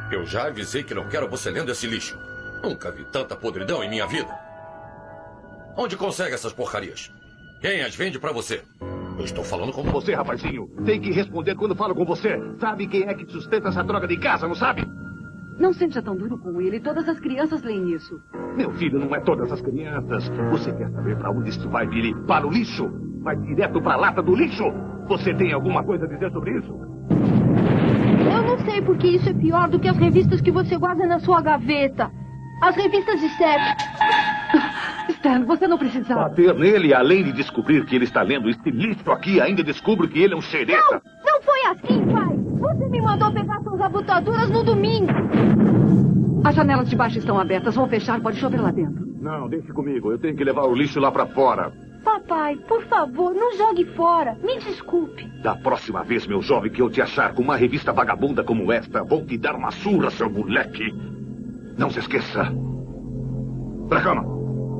Eu já avisei que não quero você lendo esse lixo. Nunca vi tanta podridão em minha vida. Onde consegue essas porcarias? Quem as vende pra você? Eu estou falando com Você, rapazinho, tem que responder quando falo com você. Sabe quem é que sustenta essa droga de casa, não sabe? Não seja tão duro com ele. Todas as crianças leem isso. Meu filho, não é todas as crianças. Você quer saber pra onde isso vai, Billy? Para o lixo? Vai direto pra lata do lixo? Você tem alguma coisa a dizer sobre isso? Eu não sei porque isso é pior do que as revistas que você guarda na sua gaveta. As revistas de sexo. Stan, você não precisava. Bater nele, além de descobrir que ele está lendo esse lixo aqui, ainda descubro que ele é um xereta. Não foi assim, pai. Você me mandou pegar suas abotoaduras no domingo. As janelas de baixo estão abertas. Vou fechar. Pode chover lá dentro. Não, deixe comigo. Eu tenho que levar o lixo lá pra fora. Papai, por favor, não jogue fora. Me desculpe. Da próxima vez, meu jovem, que eu te achar com uma revista vagabunda como esta, vou te dar uma surra, seu moleque. Não se esqueça. Pra cama.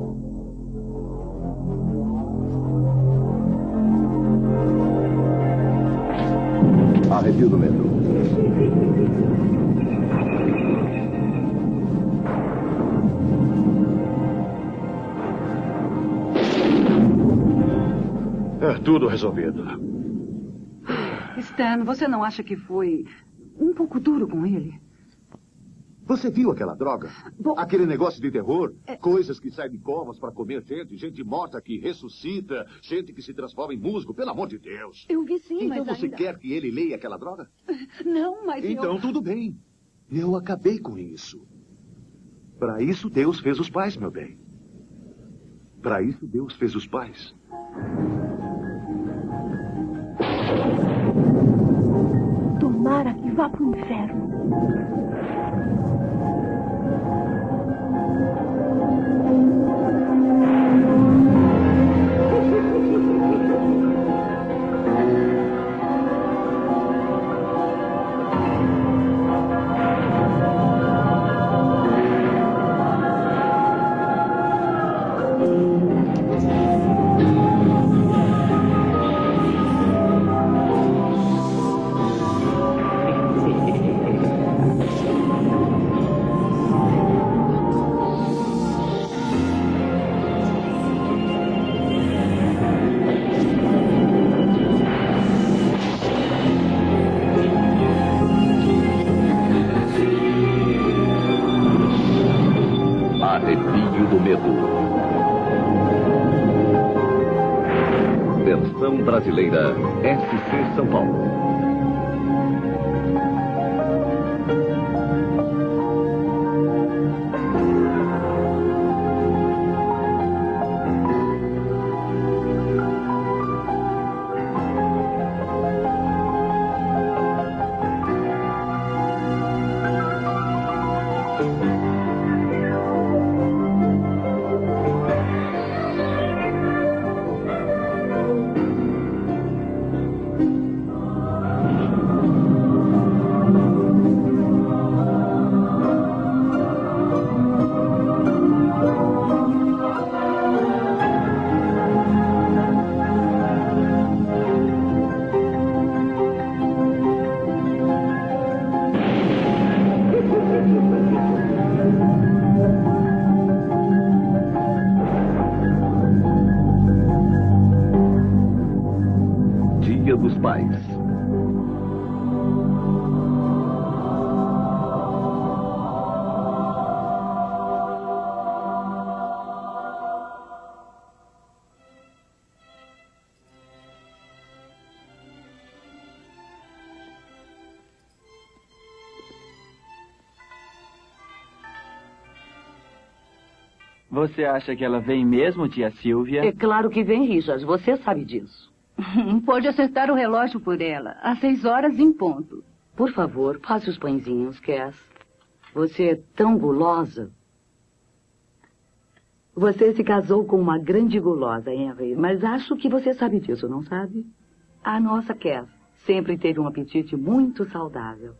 Arrepio do medo. É tudo resolvido. Stan, você não acha que foi um pouco duro com ele? Você viu aquela droga? Bom, Aquele negócio de terror? Coisas que saem de covas para comer gente, gente morta que ressuscita, gente que se transforma em musgo, pelo amor de Deus. eu vi sim, Então mas você ainda... quer que ele leia aquela droga? Não, mas Então tudo bem. Eu acabei com isso. Para isso Deus fez os pais, meu bem. Para isso Deus fez os pais. Tomara que vá pro inferno. Arrepio do Medo. Versão brasileira SC São Paulo. Dia dos Pais. Você acha que ela vem mesmo, tia Silvia? É claro que vem, Richard. Você sabe disso. Pode acertar o relógio por ela. Às 6 horas em ponto. Por favor, passe os pãezinhos, Cass. Você é tão gulosa. Você se casou com uma grande gulosa, Henry. Mas acho que você sabe disso, não sabe? A nossa Cass sempre teve um apetite muito saudável.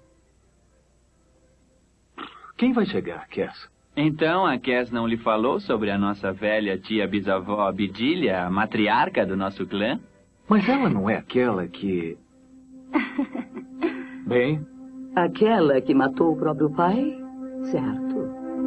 Quem vai chegar, Cass? Então, a Cass não lhe falou sobre a nossa velha tia bisavó Abidília, a matriarca do nosso clã? Mas ela não é aquela que... Bem, Aquela que matou o próprio pai? Certo.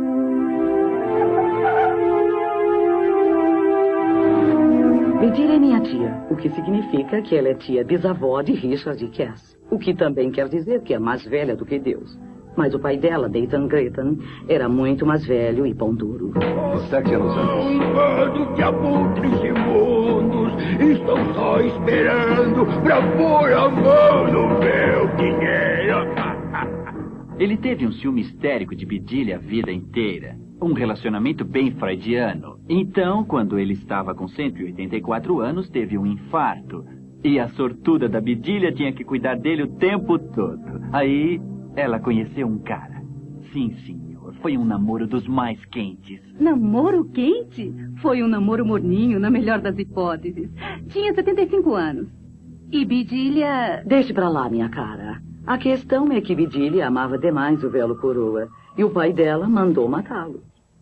Bedília é minha tia, o que significa que ela é tia bisavó de Richard Cass. O que também quer dizer que é mais velha do que Deus. Mas o pai dela, Dayton Grayton, era muito mais velho e pão duro. 7 anos antes. Um bando de abutres imundos estão só esperando pra pôr a mão no meu dinheiro. Ele teve um ciúme histérico de Bedília a vida inteira. Um relacionamento bem freudiano. Então, quando ele estava com 184 anos, teve um infarto. E a sortuda da Bedília tinha que cuidar dele o tempo todo. Aí, ela conheceu um cara. Sim, senhor. Foi um namoro dos mais quentes. Namoro quente? Foi um namoro morninho, na melhor das hipóteses. Tinha 75 anos. E Bedília... Deixe pra lá, minha cara. A questão é que Bedília amava demais o velho coroa. E o pai dela mandou matá-lo.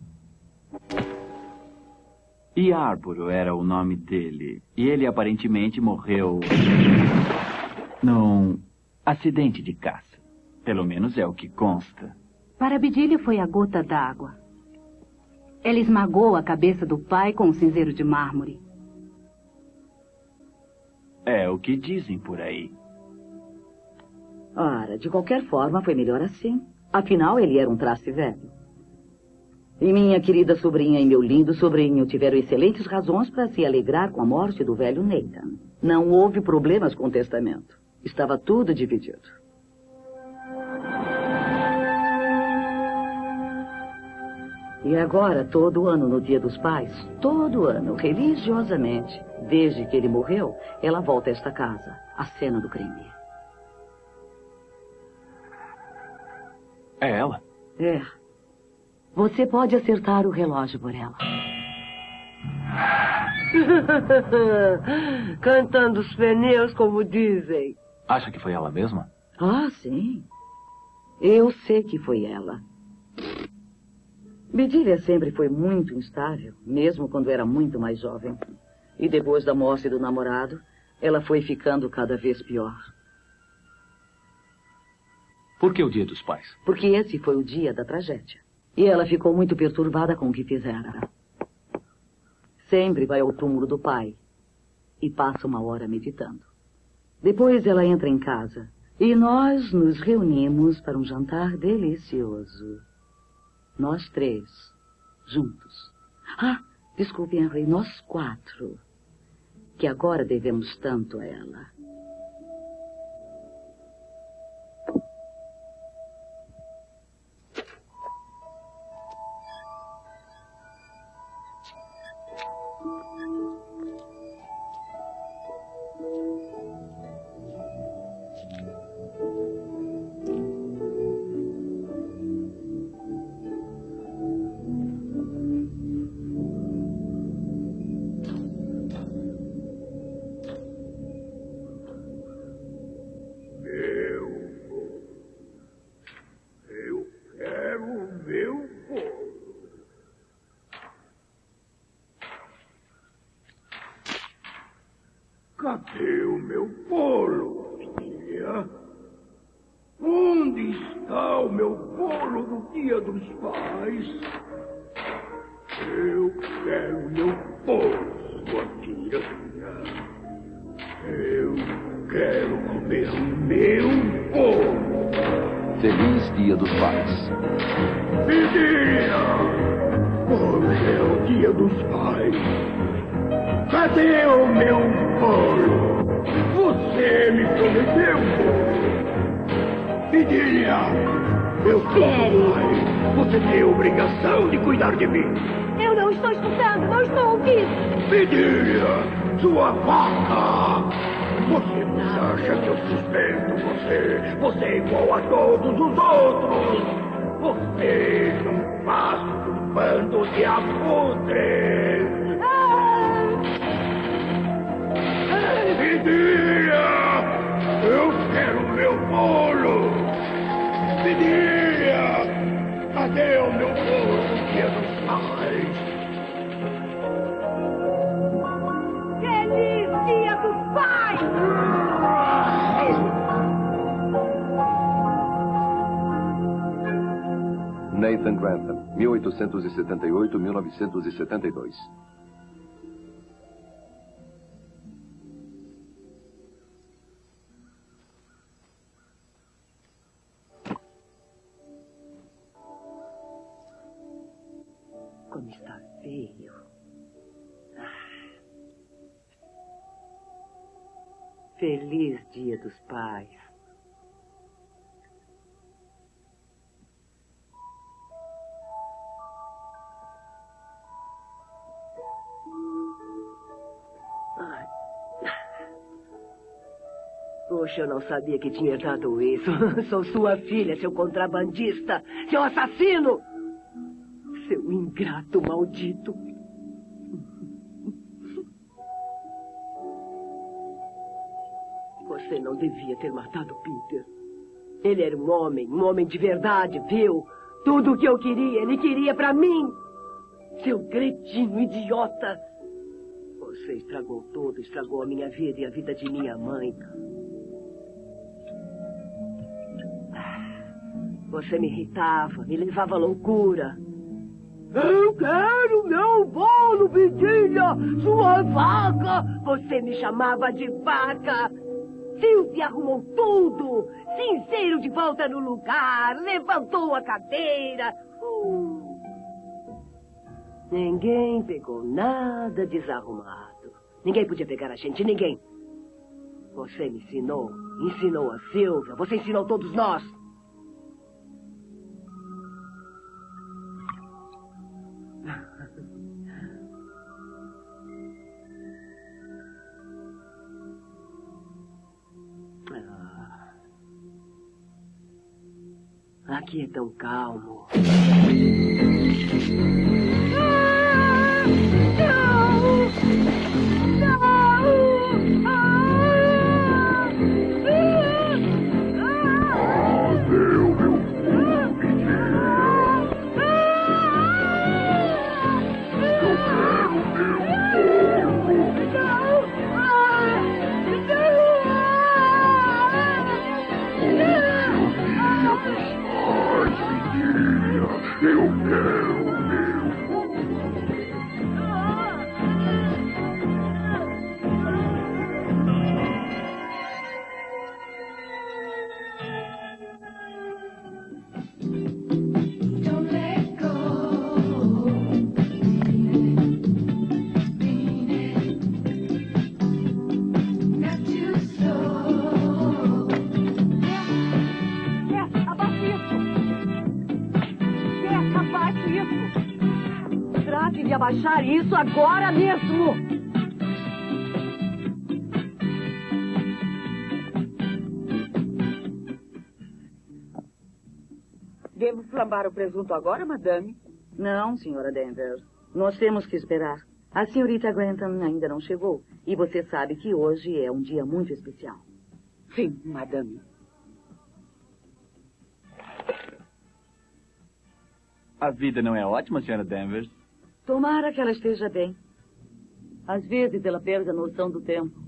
Yarborough era o nome dele. E ele aparentemente morreu... num acidente de caça. Pelo menos é o que consta. Para Bedília foi a gota d'água. Ela esmagou a cabeça do pai com um cinzeiro de mármore. É o que dizem por aí. Ora, de qualquer forma, foi melhor assim. Afinal, ele era um traste velho. E minha querida sobrinha e meu lindo sobrinho tiveram excelentes razões para se alegrar com a morte do velho Nathan. Não houve problemas com o testamento. Estava tudo dividido. E agora, todo ano, no Dia dos Pais, todo ano, religiosamente, desde que ele morreu, ela volta a esta casa, a cena do crime. É ela? É. Você pode acertar o relógio por ela. Cantando os pneus, como dizem. Acha que foi ela mesma? Ah, sim. Eu sei que foi ela. Bedília sempre foi muito instável, mesmo quando era muito mais jovem. E depois da morte do namorado, ela foi ficando cada vez pior. Por que o Dia dos Pais? Porque esse foi o dia da tragédia. E ela ficou muito perturbada com o que fizera. Sempre vai ao túmulo do pai e passa uma hora meditando. Depois ela entra em casa e nós nos reunimos para um jantar delicioso. Nós 3, juntos. Ah, desculpe, Henry, nós 4. Que agora devemos tanto a ela. Cadê o meu bolo, filha? Onde está o meu bolo do Dia dos Pais? Eu quero meu bolo, sua tiranha. Eu quero comer o meu bolo. Feliz Dia dos Pais. Bedília! Hoje é o Dia dos Pais. Cadê o meu bolo? Você me prometeu bolo. Bedília, eu sou seu pai. Você tem a obrigação de cuidar de mim. Eu não estou escutando, não estou ouvindo. Bedília, sua vaca. Você não acha que eu suspeito você? Você é igual a todos os outros. Você não passa de um bando de abutres. Bedília! Eu quero meu bolo! Bedília! Cadê o meu bolo do Dia dos Pais? Feliz Dia dos Pais! Ethan Grantham, 1878-1972. Como está feio. Feliz Dia dos Pais. Ai. Poxa, eu não sabia que tinha dado isso. Sou sua filha, seu contrabandista, seu assassino! Seu ingrato maldito. Você não devia ter matado Peter. Ele era um homem de verdade, viu? Tudo o que eu queria, ele queria pra mim. Seu cretino idiota. Você estragou tudo, estragou a minha vida e a vida de minha mãe. Você me irritava, me levava à loucura. Eu quero meu bolo, Vidinha, sua vaca. Você me chamava de vaca. Sylvie arrumou tudo. Cinzeiro de volta no lugar. Levantou a cadeira. Ninguém pegou nada desarrumado. Ninguém podia pegar a gente, ninguém. Você me ensinou. Ensinou a Sylvia. Você ensinou todos nós. Aqui é tão calmo. Eu quero meu. De abaixar isso agora mesmo! Devo flambar o presunto agora, madame? Não, senhora Danvers. Nós temos que esperar. A senhorita Grantham ainda não chegou. E você sabe que hoje é um dia muito especial. Sim, madame. A vida não é ótima, senhora Danvers? Tomara que ela esteja bem. Às vezes ela perde a noção do tempo.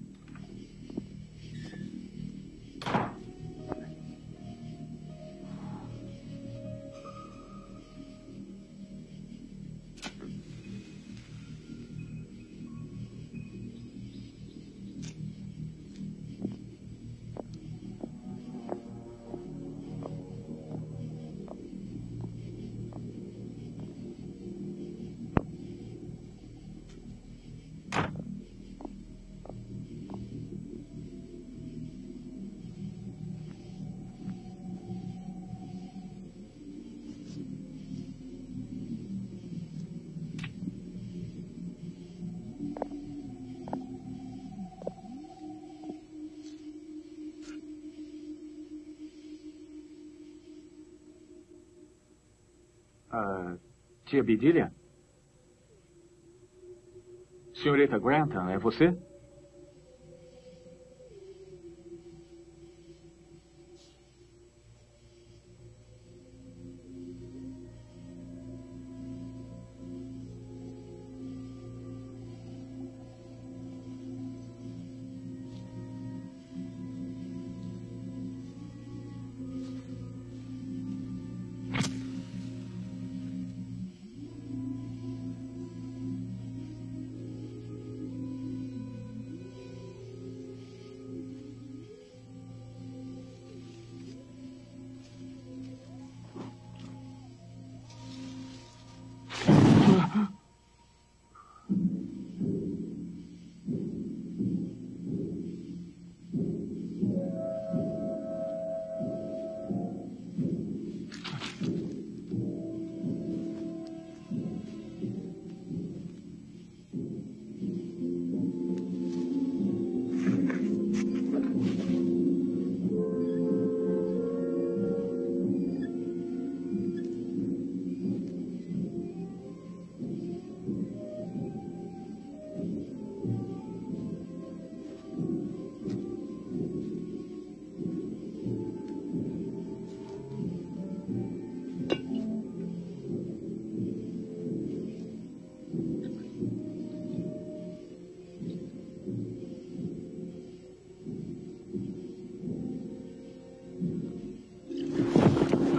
Tia Bedelia? Senhorita Grantham, é você?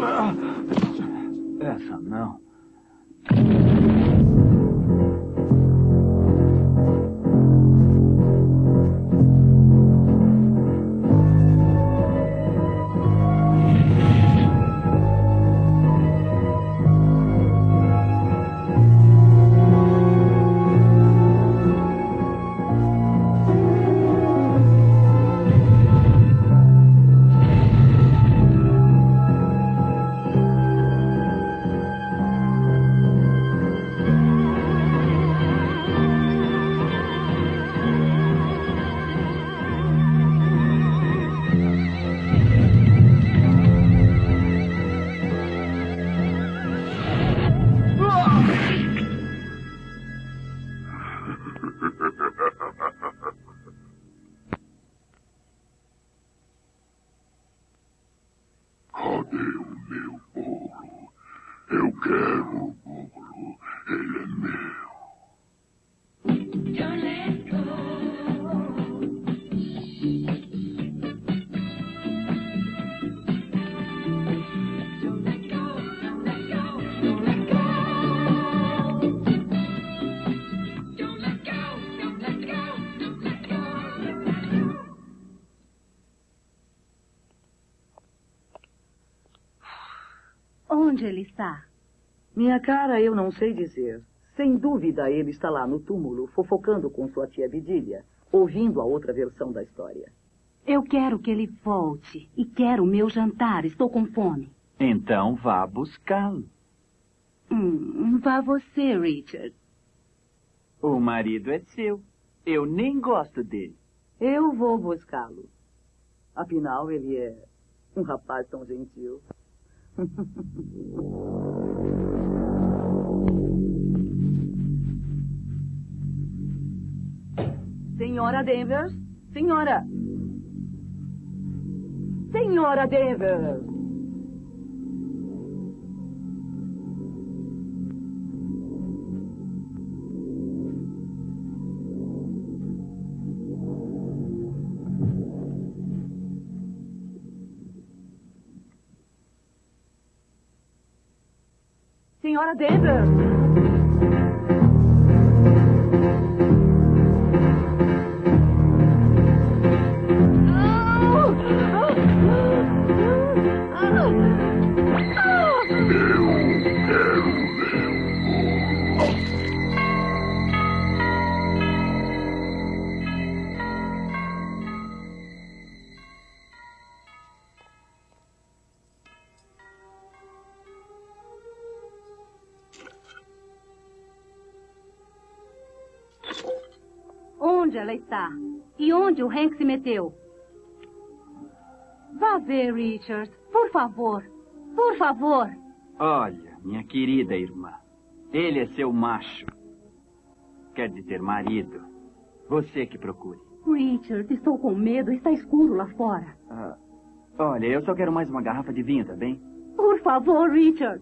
Essa não. Cadê o meu bolo? Eu quero o bolo. Ele é meu. Onde ele está? Minha cara, eu não sei dizer. Sem dúvida, ele está lá no túmulo, fofocando com sua tia Bidília, ouvindo a outra versão da história. Eu quero que ele volte. E quero o meu jantar. Estou com fome. Então vá buscá-lo. Vá você, Richard. O marido é seu. Eu nem gosto dele. Eu vou buscá-lo. Afinal, ele é um rapaz tão gentil. Senhora Danvers? Senhora! Senhora Danvers! Senhora Danvers! Onde ela está? E onde o Hank se meteu? Vá ver, Richard. Por favor. Por favor. Olha, minha querida irmã. Ele é seu macho. Quer dizer, marido. Você que procure. Richard, estou com medo. Está escuro lá fora. Olha, eu só quero mais uma garrafa de vinho, tá bem? Por favor, Richard.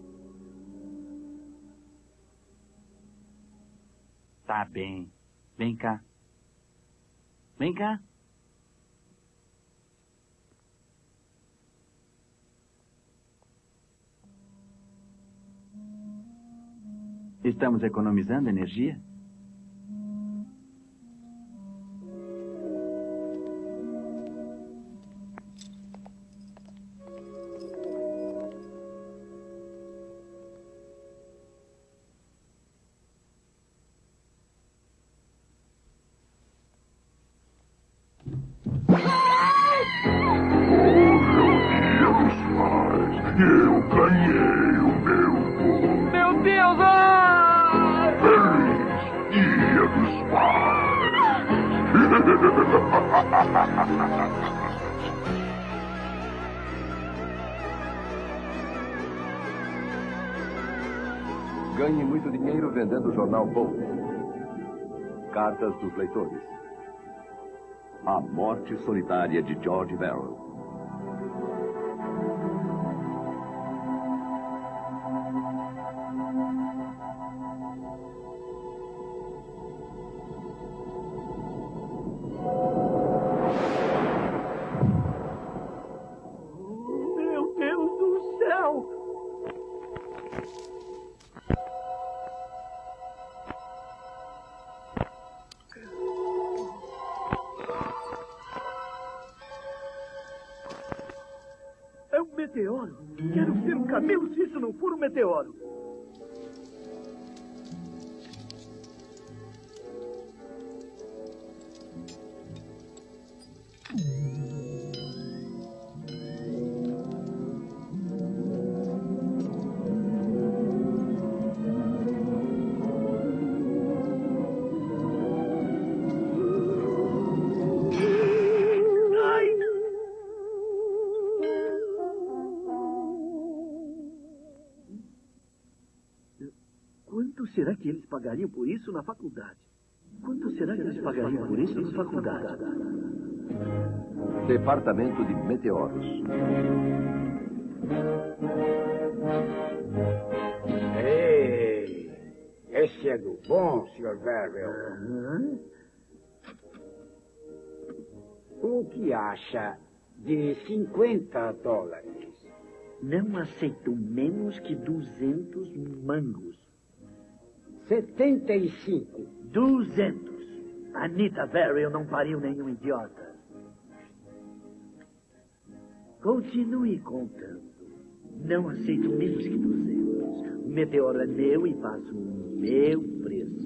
Tá bem. Vem cá. Vem cá. Estamos economizando energia? Eu ganhei o meu bolo. Meu Deus! Feliz Dia dos Pais! Ganhe muito dinheiro vendendo o jornal Bolt. Cartas dos leitores. A Morte Solitária de George Barrow. Meu Deus do céu! um meteoro. Quero ver um camelo se isso não for um meteoro. Quanto será que eles pagariam por isso na faculdade? Quanto será que eles pagariam por isso na faculdade? Departamento de Meteoros. Ei, esse é do bom, Sr. Verrill. O que acha de $50? Não aceito menos que 200 mangos. 75. 200. Anita Verrill não pariu nenhum idiota. Continue contando. Não aceito menos que 200. O meteoro é meu e passo o meu preço.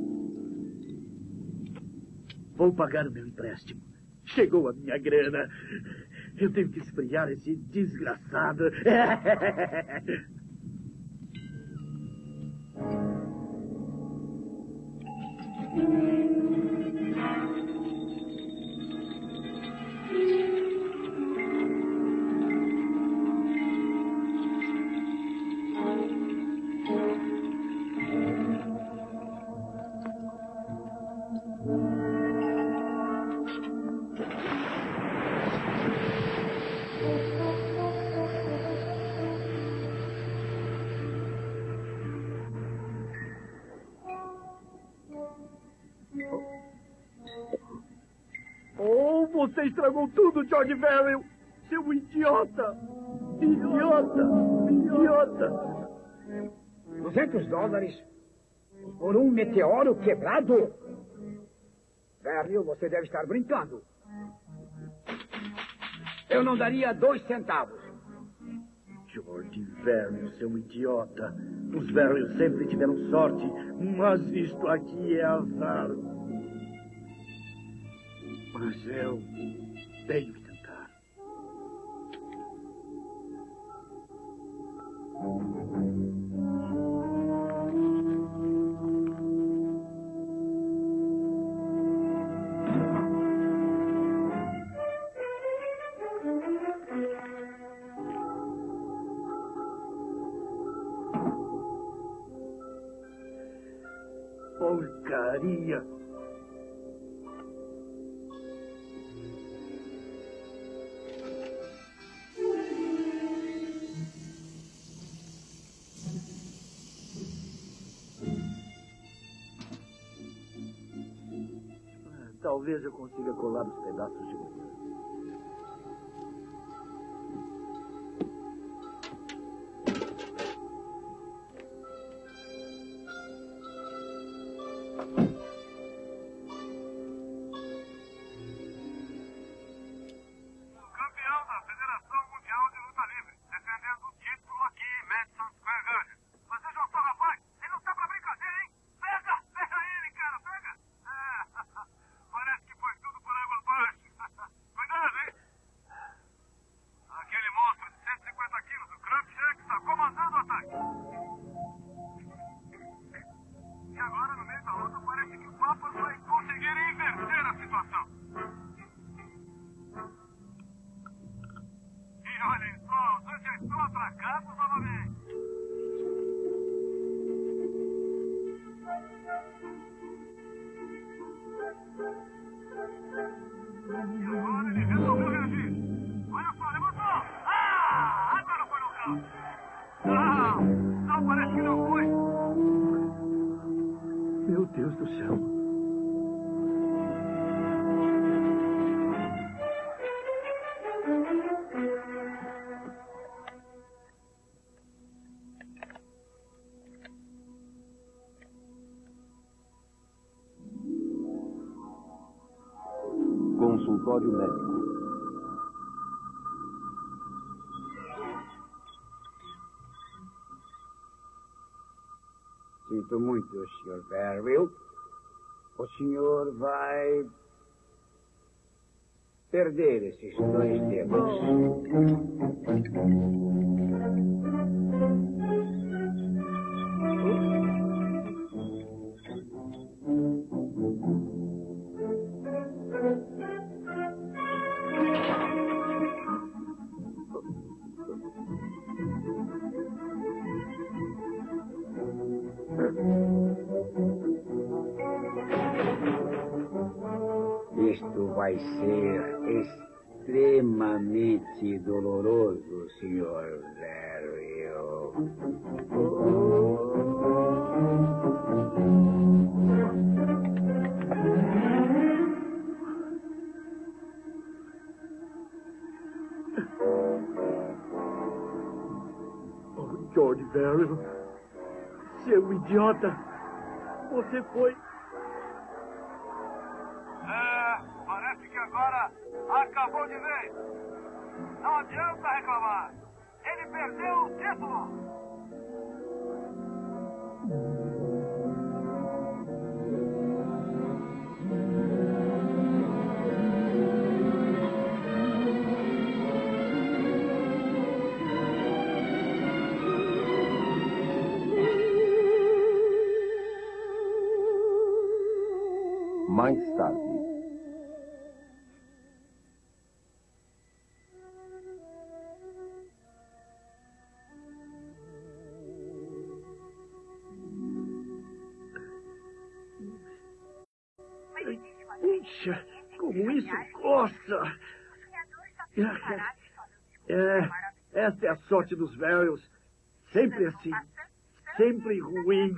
Vou pagar o meu empréstimo. Chegou a minha grana. Eu tenho que esfriar esse desgraçado. Você estragou tudo, George Verrill! Seu idiota! Idiota! Idiota! $200 por um meteoro quebrado? Verrill, você deve estar brincando. Eu não daria 2 centavos. George Verrill, seu idiota. Os Verrill sempre tiveram sorte, mas isto aqui é azar. Mas eu tenho que tentar. Porcaria! Talvez eu consiga colar os pedaços de manhã. Meu Deus do céu. Consultório médico. Sinto muito, Sr. Verrill. O senhor vai perder esses 2 dedos. Isto vai ser extremamente doloroso, Sr. Verrill. Oh, George Verrill, seu idiota, você foi... Parece que agora acabou de vez. Não adianta reclamar. Ele perdeu o título. Mais tarde. Puxa, como isso coça! Esta é a sorte dos Verrills. Sempre assim. Sempre ruim.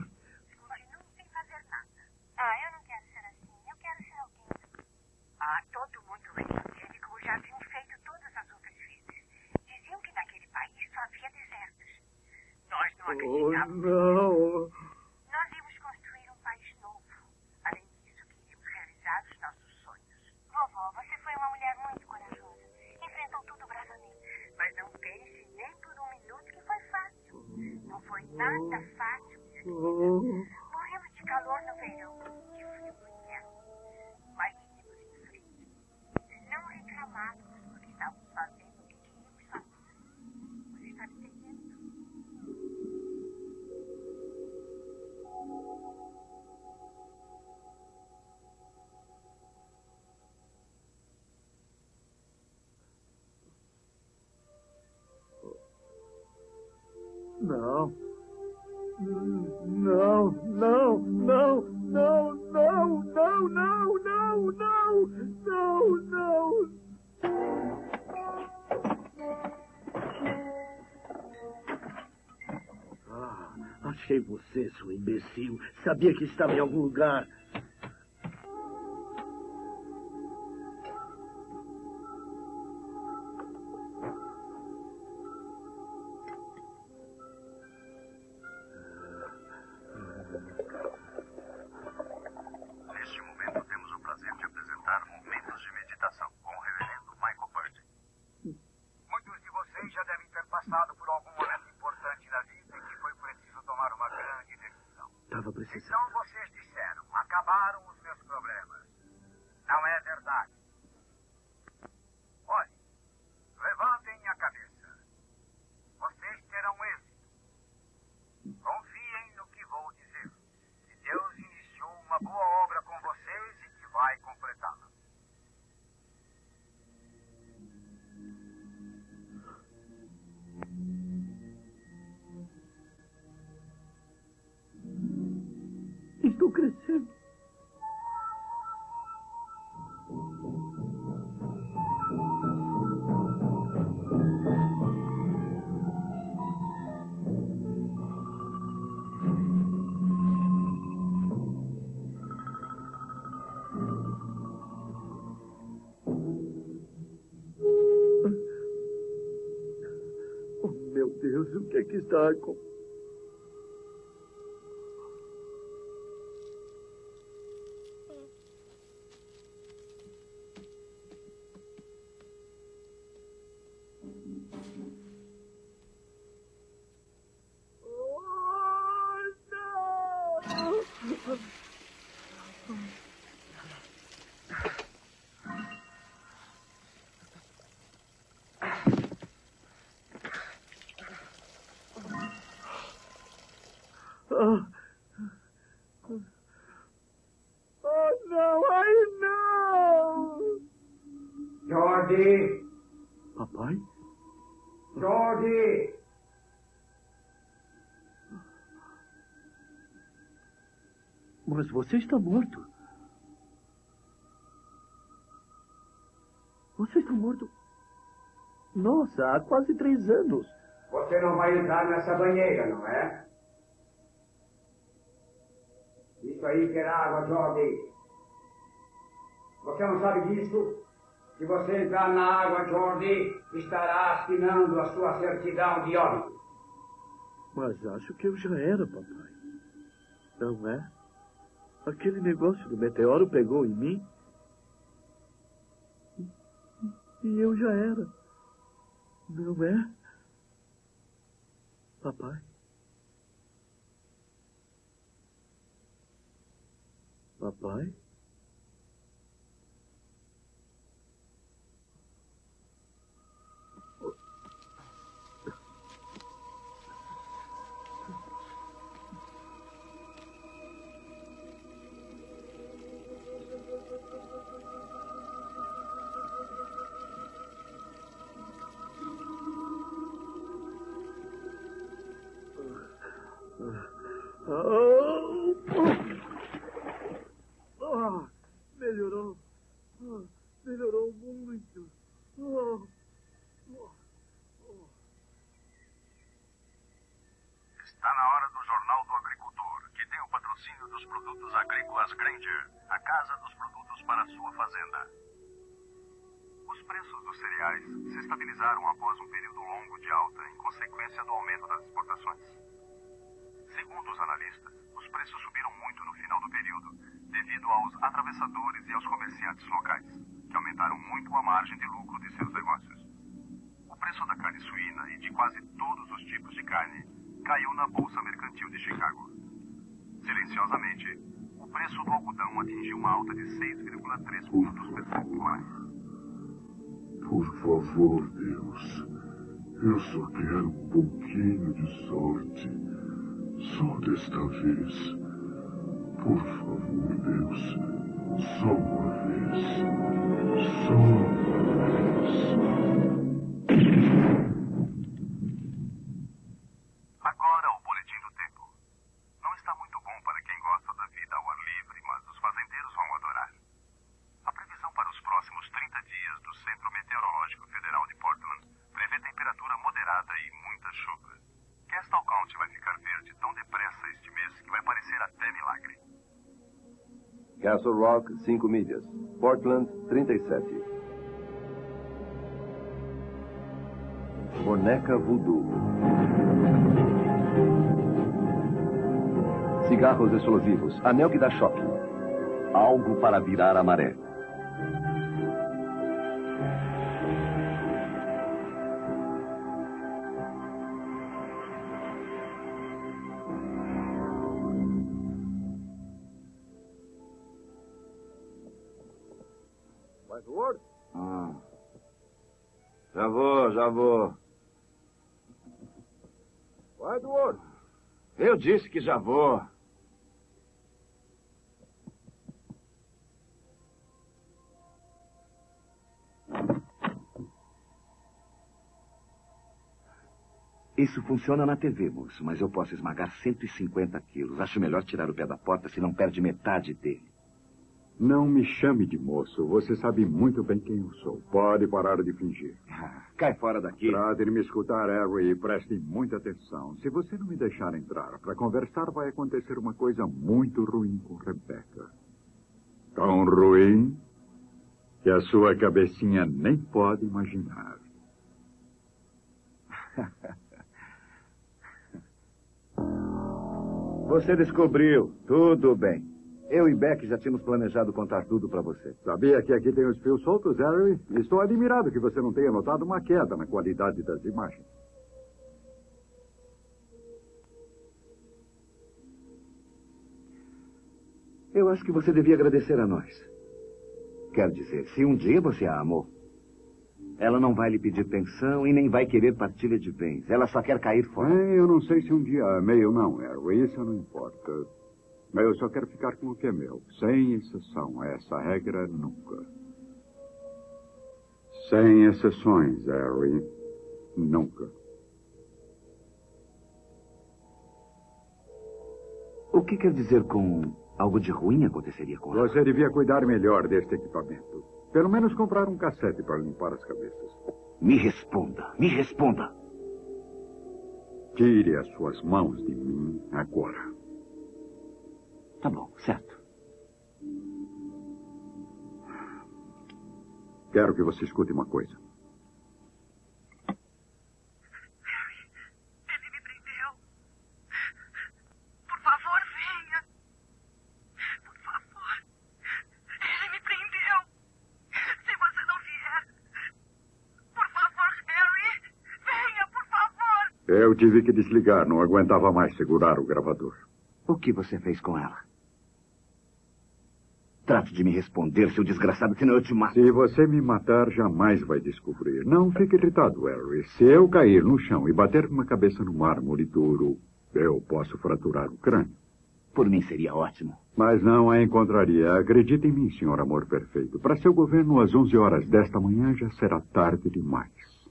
Todo mundo evangélico já tinha feito todas as outras vezes. Diziam que naquele país só havia desertos. Nós não acreditávamos. Oh, não. Nós íamos construir um país novo. Além disso, queríamos realizar os nossos sonhos. Vovó, você foi uma mulher muito corajosa. Enfrentou tudo bravamente. Mas não pense nem por um minuto que foi fácil. Não foi nada fácil. Morremos de calor no verão, de frio no inverno. Mas seguimos em frente. Não reclamávamos porque estávamos fazendo o que queríamos fazer. Você está me entendendo? Não. Não, não, não, não, não, não, não, não, não, não, não. Achei você, seu imbecil. Sabia que estava em algum lugar. Neste momento, temos o prazer de apresentar Momentos de Meditação com o reverendo Michael Purdy. Muitos de vocês já devem ter passado por algum momento importante na vida em que foi preciso tomar uma grande decisão. Estava precisando. Então vocês disseram, acabaram os meus problemas. Não é verdade. Olhem, levantem a cabeça. Vocês terão êxito. Confiem no que vou dizer. Que Deus iniciou uma boa obra com vocês e que vai completá-la. Estou crescendo. Oh, meu Deus, o que é que está acontecendo? Oh, não, ai, não! George! Papai? George! Mas você está morto. Você está morto. Nossa, há quase 3 anos. Você não vai entrar nessa banheira, não é? Isso aí quer água, George. Você não sabe disso? Se você entrar na água, George, estará assinando a sua certidão de óbito. Mas acho que eu já era, papai. Não é? Aquele negócio do meteoro pegou em mim. E eu já era. Não é? Papai? Papai? Melhorou. Melhorou muito. Está na hora do Jornal do Agricultor, que tem o patrocínio dos produtos agrícolas Granger, a casa dos produtos para a sua fazenda. Os preços dos cereais se estabilizaram após um período longo de alta em consequência do aumento das exportações. Segundo os analistas, os preços subiram muito no final do período, devido aos atravessadores e aos comerciantes locais, que aumentaram muito a margem de lucro de seus negócios. O preço da carne suína e de quase todos os tipos de carne caiu na Bolsa Mercantil de Chicago. Silenciosamente, o preço do algodão atingiu uma alta de 6,3 pontos percentuais. Por favor, Deus, eu só quero um pouquinho de sorte. Só desta vez. Por favor, Deus, só uma vez. Só uma vez. Agora o boletim do tempo. Não está muito bom para quem gosta da vida ao ar livre, mas os fazendeiros vão adorar. A previsão para os próximos 30 dias do Centro Meteorológico Federal de Portland prevê temperatura moderada e muita chuva. Castle County vai ficar verde tão depressa este mês que vai parecer até milagre. Castle Rock, 5 milhas. Portland, 37. Boneca Voodoo. Cigarros explosivos. Anel que dá choque. Algo para virar a maré. Edward? Já vou. Edward? Eu disse que já vou. Isso funciona na TV, moço, mas eu posso esmagar 150 quilos. Acho melhor tirar o pé da porta, senão perde metade dele. Não me chame de moço. Você sabe muito bem quem eu sou. Pode parar de fingir. Cai fora daqui. Tratem de me escutar, Harry, e prestem muita atenção. Se você não me deixar entrar para conversar, vai acontecer uma coisa muito ruim com Rebecca. Tão ruim que a sua cabecinha nem pode imaginar. Você descobriu. Tudo bem. Eu e Beck já tínhamos planejado contar tudo para você. Sabia que aqui tem os fios soltos, Harry? Estou admirado que você não tenha notado uma queda na qualidade das imagens. Eu acho que você devia agradecer a nós. Quero dizer, se um dia você a amou, ela não vai lhe pedir pensão e nem vai querer partilha de bens. Ela só quer cair fora. Eu não sei se um dia amei ou não, Harry. Isso não importa. Mas eu só quero ficar com o que é meu. Sem exceção. Essa regra nunca. Sem exceções, Harry. Nunca. O que quer dizer com algo de ruim aconteceria com ela? Você devia cuidar melhor deste equipamento. Pelo menos comprar um cassete para limpar as cabeças. Me responda. Me responda. Tire as suas mãos de mim agora. Tá bom, certo. Quero que você escute uma coisa. Eu tive que desligar, não aguentava mais segurar o gravador. O que você fez com ela? Trate de me responder, seu desgraçado, senão eu te mato. Se você me matar, jamais vai descobrir. Não fique irritado, Harry. Se eu cair no chão e bater com a cabeça no mármore duro, eu posso fraturar o crânio. Por mim seria ótimo. Mas não a encontraria. Acredite em mim, senhor amor perfeito. Para seu governo, às 11 horas desta manhã, já será tarde demais.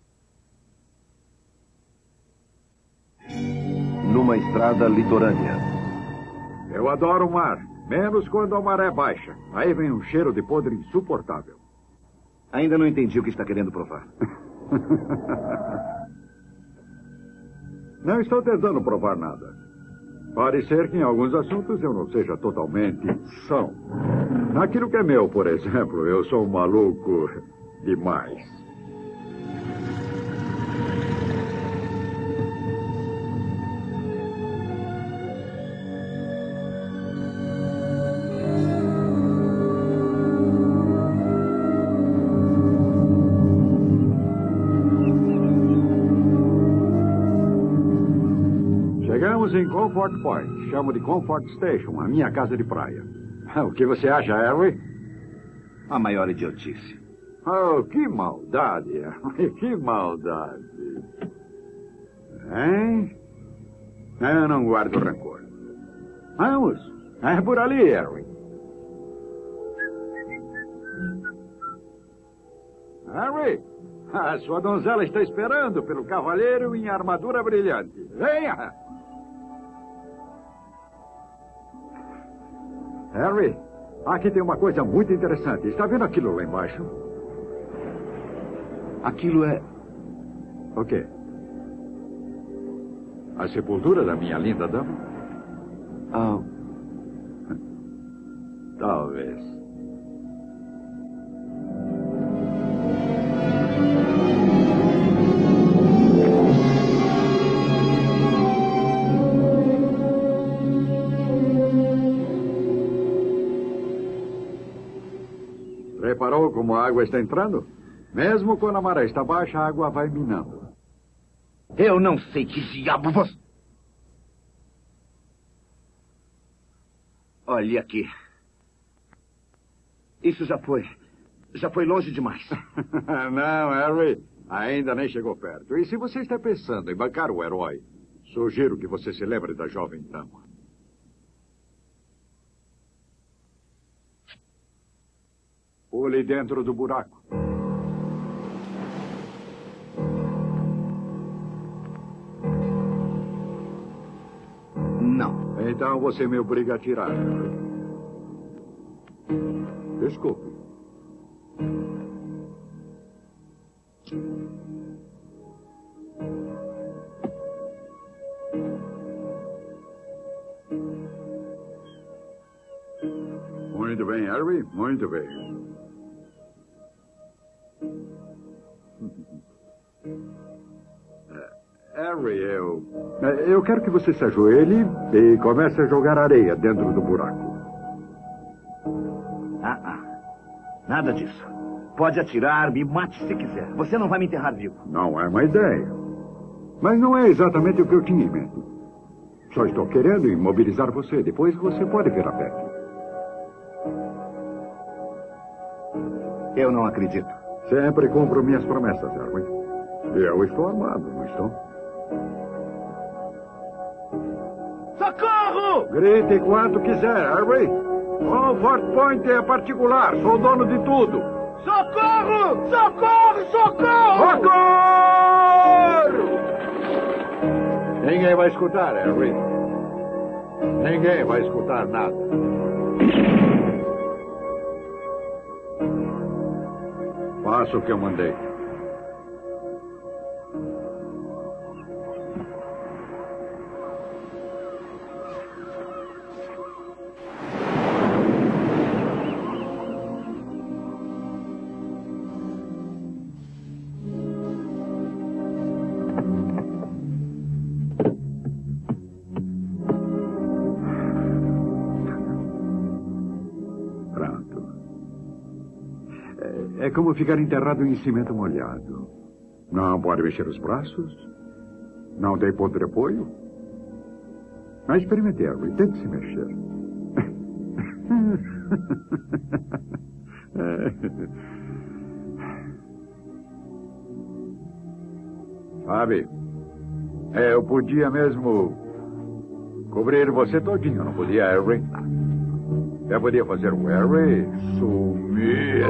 Numa estrada litorânea. Eu adoro o mar, menos quando a maré baixa. Aí vem um cheiro de podre insuportável. Ainda não entendi o que está querendo provar. Não estou tentando provar nada. Pode ser que em alguns assuntos eu não seja totalmente são. Naquilo que é meu, por exemplo, eu sou um maluco demais. Em Comfort Point. Chamo de Comfort Station, a minha casa de praia. O que você acha, Harry? A maior idiotice. Oh, que maldade, Harry. Que maldade. Hein? Eu não guardo rancor. Vamos. É por ali, Harry. Harry, a sua donzela está esperando pelo cavalheiro em armadura brilhante. Venha! Harry, aqui tem uma coisa muito interessante. Está vendo aquilo lá embaixo? Aquilo é... O quê? A sepultura da minha linda dama? Oh. Talvez. Reparou como a água está entrando? Mesmo quando a maré está baixa, a água vai minando. Eu não sei que diabo você... Olhe aqui. Isso já foi longe demais. Não, Harry. Ainda nem chegou perto. E se você está pensando em bancar o herói, sugiro que você se lembre da jovem dama. Pule dentro do buraco. Não. Então você me obriga a tirar. Desculpe. Muito bem, Harry. Muito bem. Harry, eu quero que você se ajoelhe e comece a jogar areia dentro do buraco. Nada disso. Pode atirar, me mate se quiser. Você não vai me enterrar vivo. Não é uma ideia. Mas não é exatamente o que eu tinha em mente. Só estou querendo imobilizar você. Depois você pode vir a pé. Eu não acredito. Sempre cumpro minhas promessas, Harry. Eu estou armado, não estou? Socorro! Grite quanto quiser, Harry. O Fort Point é particular. Sou dono de tudo. Socorro! Socorro! Socorro! Socorro! Ninguém vai escutar, Harry. Ninguém vai escutar nada. Faça o que eu mandei. É como ficar enterrado em cimento molhado. Não pode mexer os braços. Não tem ponto de apoio. Mas experimente, Harry. Tente se mexer. Sabe, eu podia mesmo cobrir você todinho, não podia, Harry? Eu podia fazer o Harry sumir.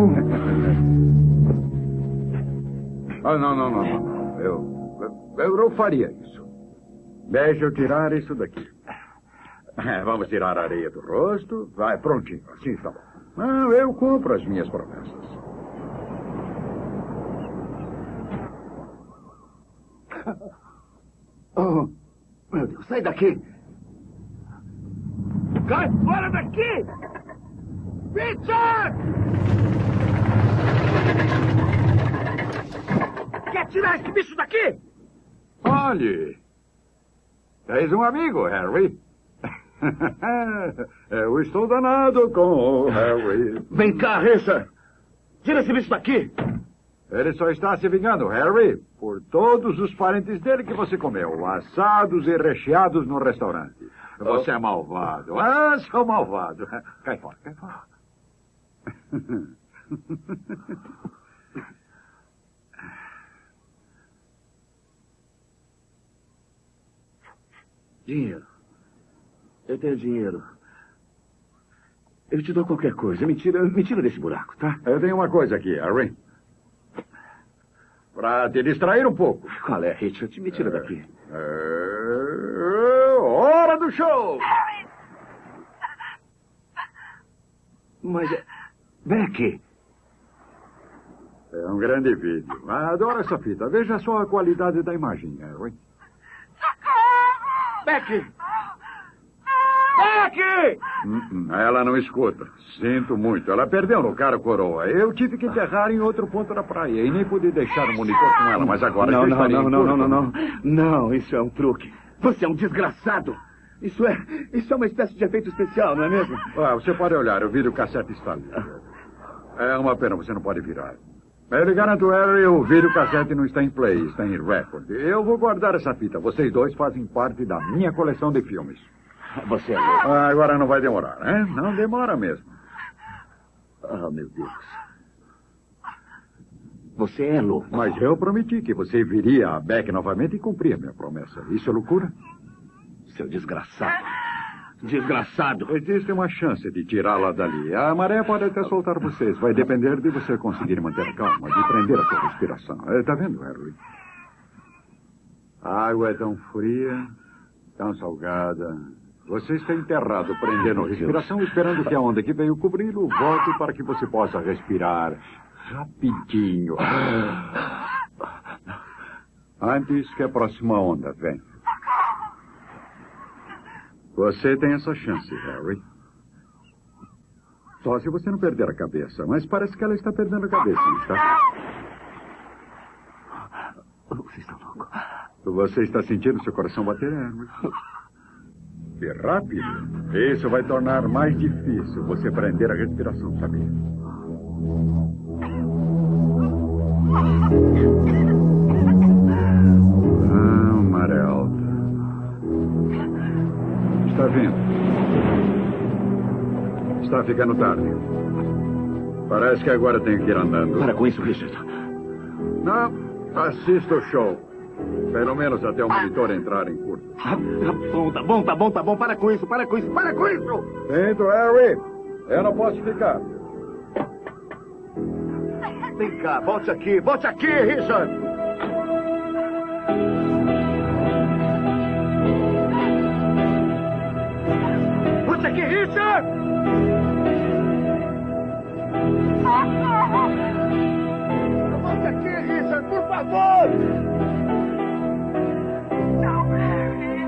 Não. Eu não faria isso. Deixa eu tirar isso daqui. Vamos tirar a areia do rosto. Vai, prontinho. Assim está bom. Não, eu cumpro as minhas promessas. Oh, meu Deus, sai daqui! Cai fora daqui! Peter! Quer tirar esse bicho daqui? Olhe! Tens um amigo, Harry. Eu estou danado com o Harry. Vem cá, Richard! Tira esse bicho daqui! Ele só está se vingando, Harry, por todos os parentes dele que você comeu, assados e recheados no restaurante. Você é malvado. Sou malvado. Cai fora, cai fora. Dinheiro. Eu tenho dinheiro. Eu te dou qualquer coisa. Me tira desse buraco, tá? Eu tenho uma coisa aqui, Harry. Pra te distrair um pouco. Qual é, Richard? Me tira daqui. Hora do show! Mas... Becky! É um grande vídeo. Adoro essa fita. Veja só a qualidade da imagem, Harry. Becky! Becky! Ela não escuta. Sinto muito. Ela perdeu no cara coroa. Eu tive que enterrar em outro ponto da praia e nem pude deixar o monitor com ela, mas agora Não. Não, isso é um truque. Você é um desgraçado. Isso é uma espécie de efeito especial, não é mesmo? Você pode olhar, o videocassete está ali. É uma pena, você não pode virar. Eu lhe garanto, Harry, o videocassete não está em play, está em record. Eu vou guardar essa fita. Vocês dois fazem parte da minha coleção de filmes. Você é louco. Agora não vai demorar, né? Não demora mesmo. Oh, meu Deus. Você é louco. Mas eu prometi que você viria a Beck novamente e cumpria minha promessa. Isso é loucura? Seu desgraçado. Desgraçado. Existe uma chance de tirá-la dali. A maré pode até soltar vocês. Vai depender de você conseguir manter a calma, de prender a sua respiração. Tá vendo, Harry? A água é tão fria, tão salgada. Você está enterrado, prendendo a respiração, esperando que a onda que veio cobri-lo volte para que você possa respirar rapidinho. Antes que a próxima onda venha. Você tem essa chance, Harry. Só se você não perder a cabeça. Mas parece que ela está perdendo a cabeça, não está? Você está louco. Você está sentindo seu coração bater, Harry? E rápido. Isso vai tornar mais difícil você prender a respiração, sabia? Maré alta. Está vindo. Está ficando tarde. Parece que agora tenho que ir andando. Para com isso, Richard. Não, assista o show. Pelo menos até o monitor entrar em curso. Tá bom. Para com isso. Sinto, Harry. Eu não posso ficar. Vem cá, volte aqui, Richard. Volte aqui, Richard! Volte aqui, Richard, por favor! Não, Harry.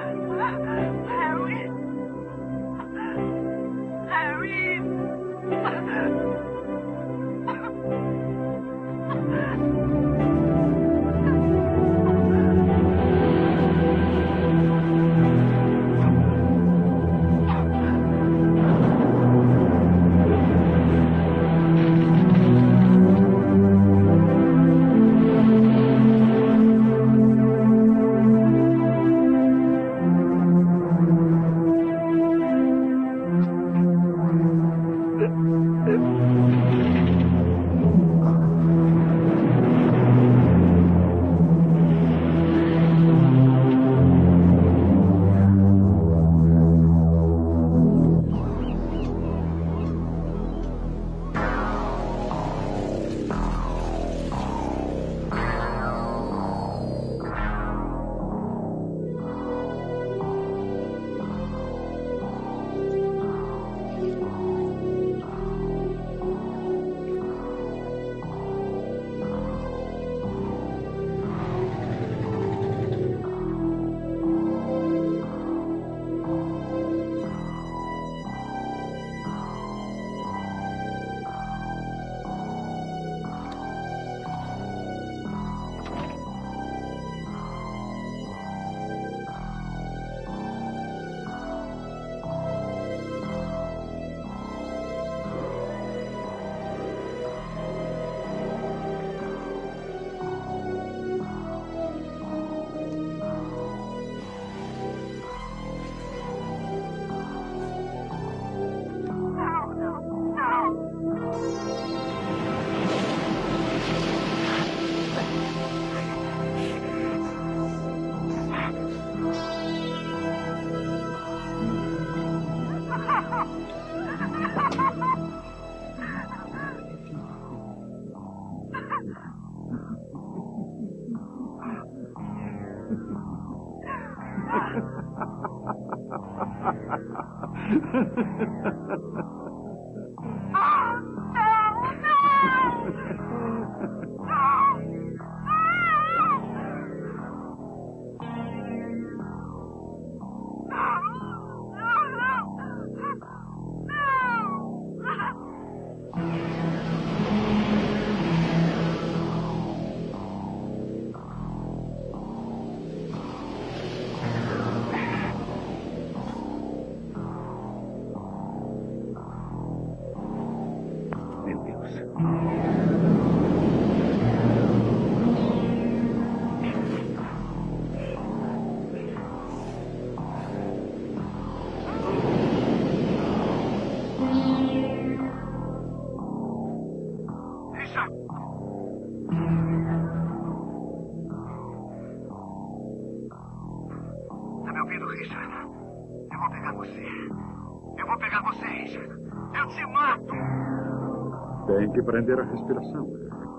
Tem que prender a respiração.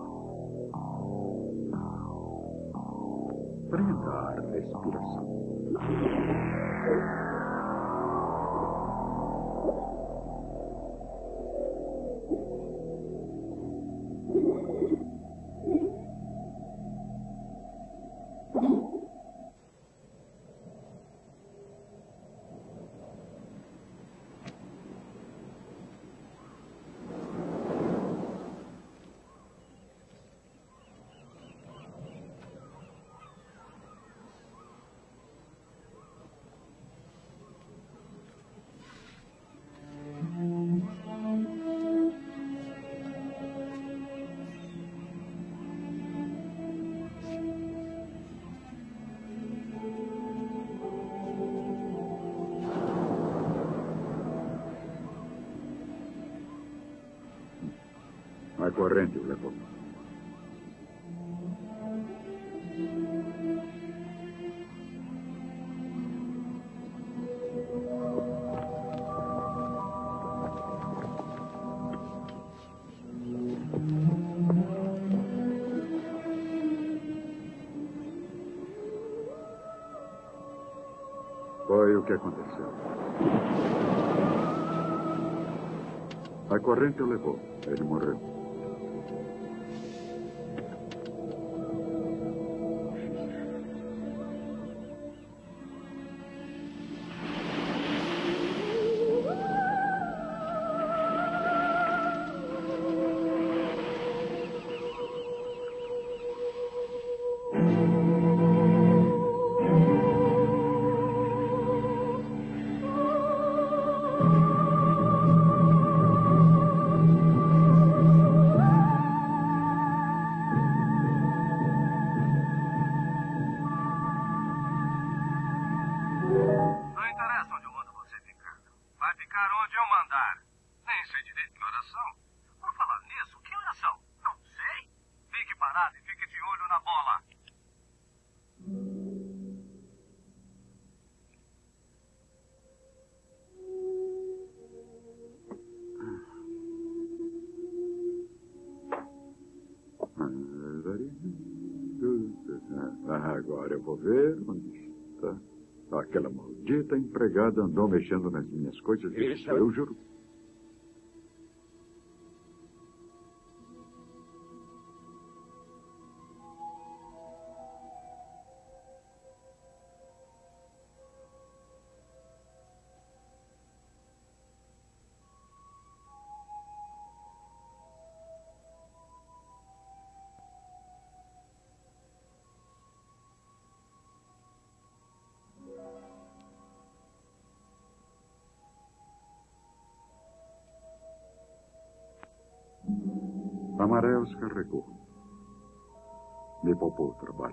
Prenda a respiração. corrente o levou. Foi o que aconteceu. A corrente o levou. Ele morreu. Agora eu vou ver onde está. Aquela maldita empregada andou mexendo nas minhas coisas. Isso eu juro. Amarelos carregou. Me poupou o trabalho.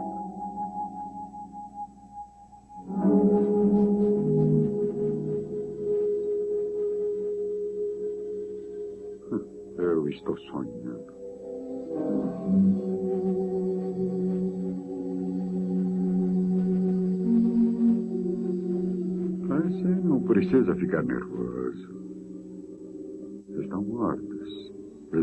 Eu estou sonhando. Mas você não precisa ficar nervoso. Estão mortos.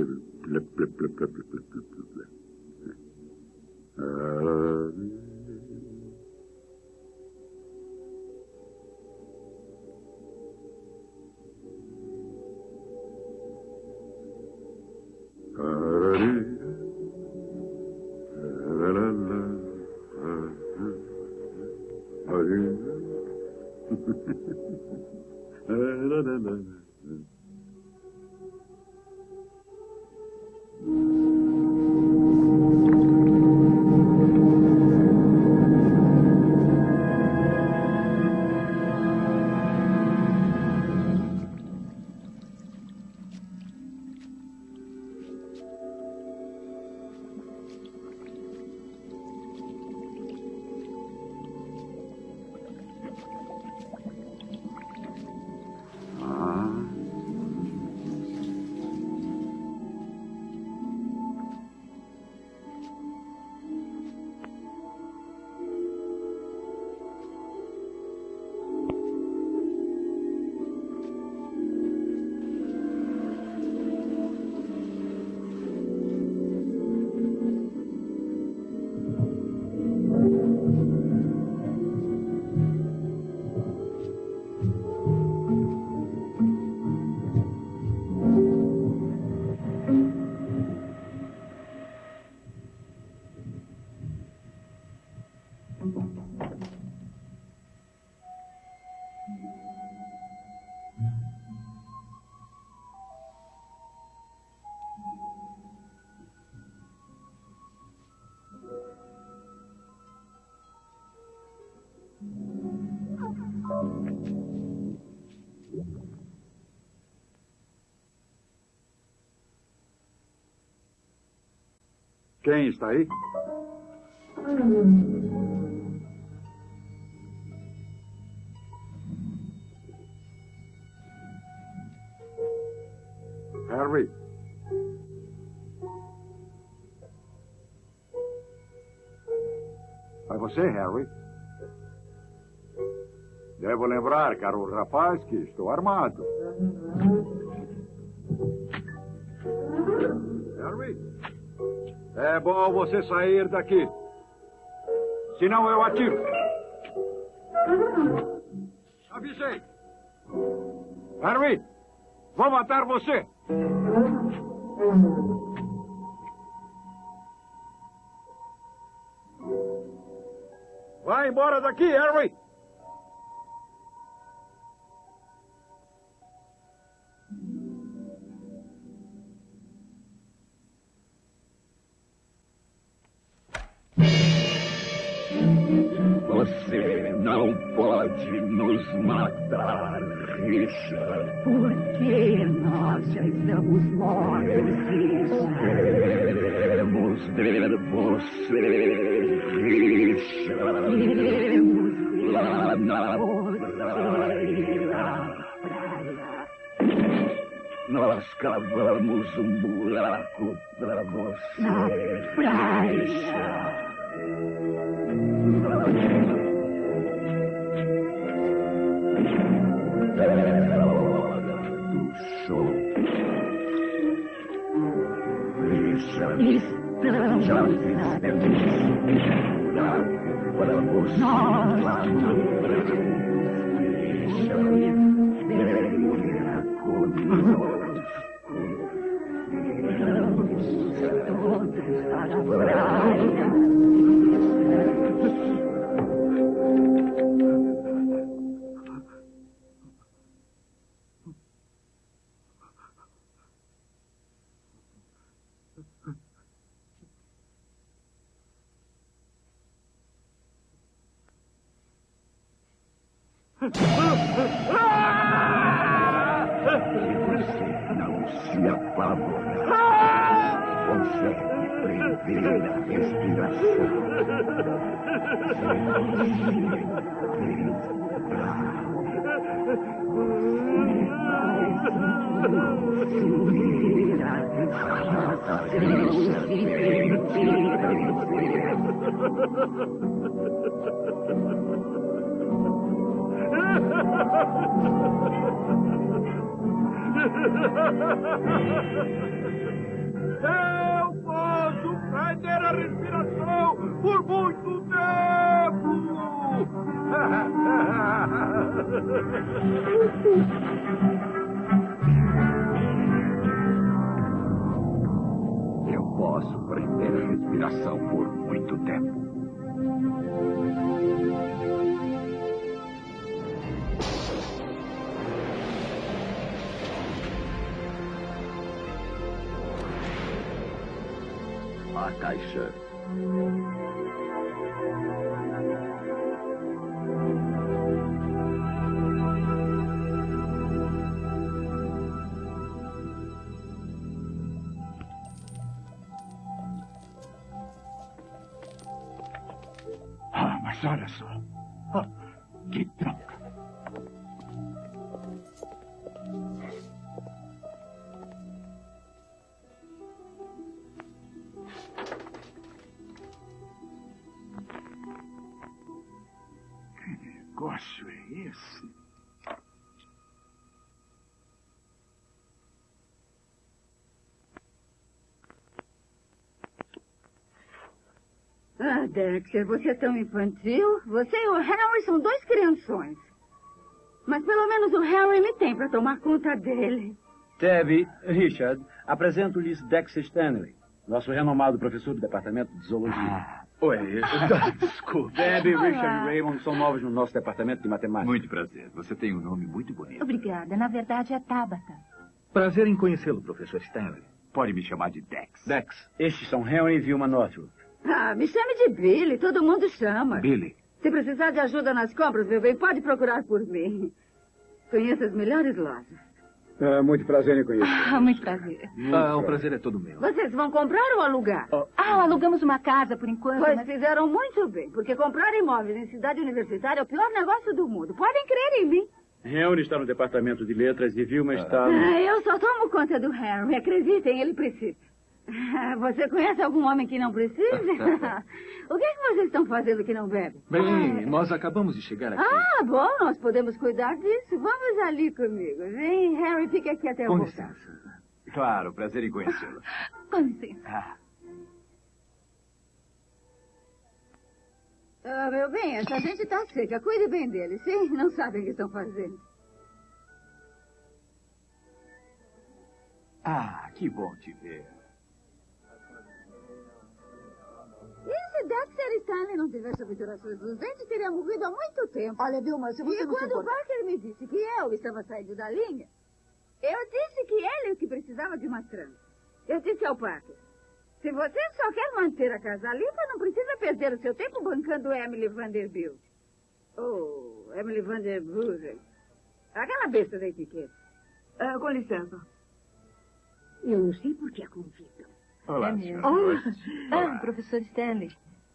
Quem está aí? Harry. você, Harry? Devo lembrar, caro rapaz, que estou armado. Harry, é bom você sair daqui. Senão eu atiro. Avisei. Harry, vou matar você. Vai embora daqui, Harry. Você não pode nos matar, Richard. Porque nós já estamos mortos. Queremos ver você, Richard. Queremos lá na praia. Nós cavamos um buraco para você, na praia. Richard. É hora do show. Richard, já fizemos um buraco para você lá na praia. Richard, venha conosco. Todos para a praia. Você não se apavorar. Consegue prever a respiração. Eu posso prender a respiração por muito tempo! Eu posso prender a respiração por muito tempo. A caixa. Ah, mas olha só. Ah, que droga. Que negócio é esse? Ah, Dexter, você é tão infantil. Você e o Harry são dois crianções. Mas pelo menos o Harry me tem para tomar conta dele. Debbie, Richard, apresento-lhes Dexter Stanley, nosso renomado professor do departamento de zoologia. Oi, desculpe. Debbie, Richard e Raymond são novos no nosso departamento de matemática. Muito prazer. Você tem um nome muito bonito. Obrigada. Na verdade, é Tabata. Prazer em conhecê-lo, professor Stanley. Pode me chamar de Dex. Dex, estes são Henry e Vilma Northrup. Ah, me chame de Billy. Todo mundo chama. Billy. Se precisar de ajuda nas compras, meu bem, pode procurar por mim. Conheço as melhores lojas. Muito prazer em conhecer. Muito prazer. O prazer é todo meu. Vocês vão comprar ou alugar? Alugamos uma casa por enquanto. Pois fizeram muito bem, porque comprar imóveis em cidade universitária é o pior negócio do mundo. Podem crer em mim. Henry está no departamento de letras e Vilma está no... Eu só tomo conta do Harry. Acreditem, ele precisa. Você conhece algum homem que não precisa? O que é que vocês estão fazendo que não bebe? Bem, nós acabamos de chegar aqui. Ah, bom, nós podemos cuidar disso. Vamos ali comigo. Vem, Harry, fica aqui até eu Com voltar. licença. Claro, prazer em conhecê-lo. Com licença. Meu bem, essa gente tá seca. Cuide bem deles, sim? Não sabem o que estão fazendo. Que bom te ver. E se Dexter Stanley não tivesse obturações dos dentes, teria morrido há muito tempo. Olha, Vilma, se você E não se quando o importa... Parker me disse que eu estava saindo da linha, eu disse que ele é o que precisava de uma trança. Eu disse ao Parker, se você só quer manter a casa limpa, não precisa perder o seu tempo bancando Emily Vanderbilt. Ou Emily Vanderbilt. Aquela besta da etiqueta. com licença. Eu não sei por que a convidam. Olá, É mesmo. senhor. Professor Stanley.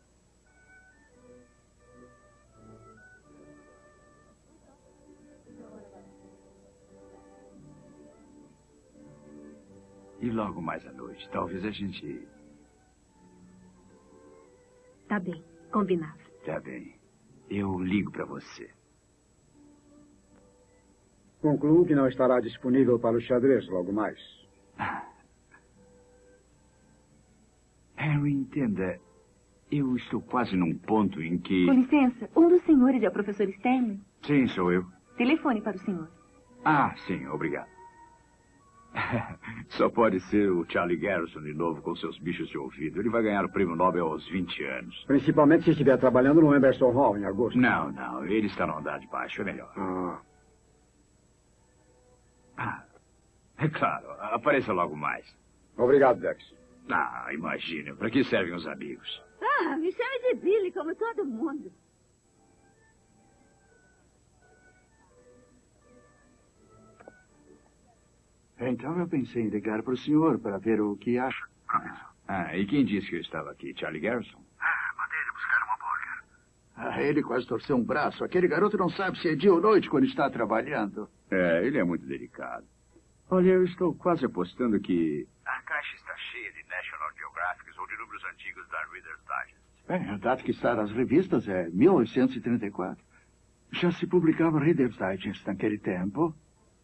E logo mais à noite, talvez a gente... Tá bem, combinado. Tá bem. Eu ligo pra você. Concluo que não estará disponível para o xadrez logo mais. Harry, entenda. Eu estou quase num ponto em que... Com licença, um dos senhores é o professor Stanley. Sim, sou eu. Telefone para o senhor. Sim, obrigado. Só pode ser o Charlie Garrison de novo com seus bichos de ouvido. Ele vai ganhar o prêmio Nobel aos 20 anos. Principalmente se estiver trabalhando no Emerson Hall em agosto. Não. Ele está no andar de baixo. É melhor. É claro. Apareça logo mais. Obrigado, Dex. Imagina. Para que servem os amigos? Me chame de Billy, como todo mundo. Então eu pensei em ligar para o senhor para ver o que acha. E quem disse que eu estava aqui? Charlie Garrison? Mandei ele buscar um hambúrguer. Ele quase torceu um braço. Aquele garoto não sabe se é dia ou noite quando está trabalhando. Ele é muito delicado. Olha, eu estou quase apostando que... a caixa está cheia de National Geographic ou de números antigos da Reader's Digest. A data que está nas revistas é 1834. Já se publicava Reader's Digest naquele tempo.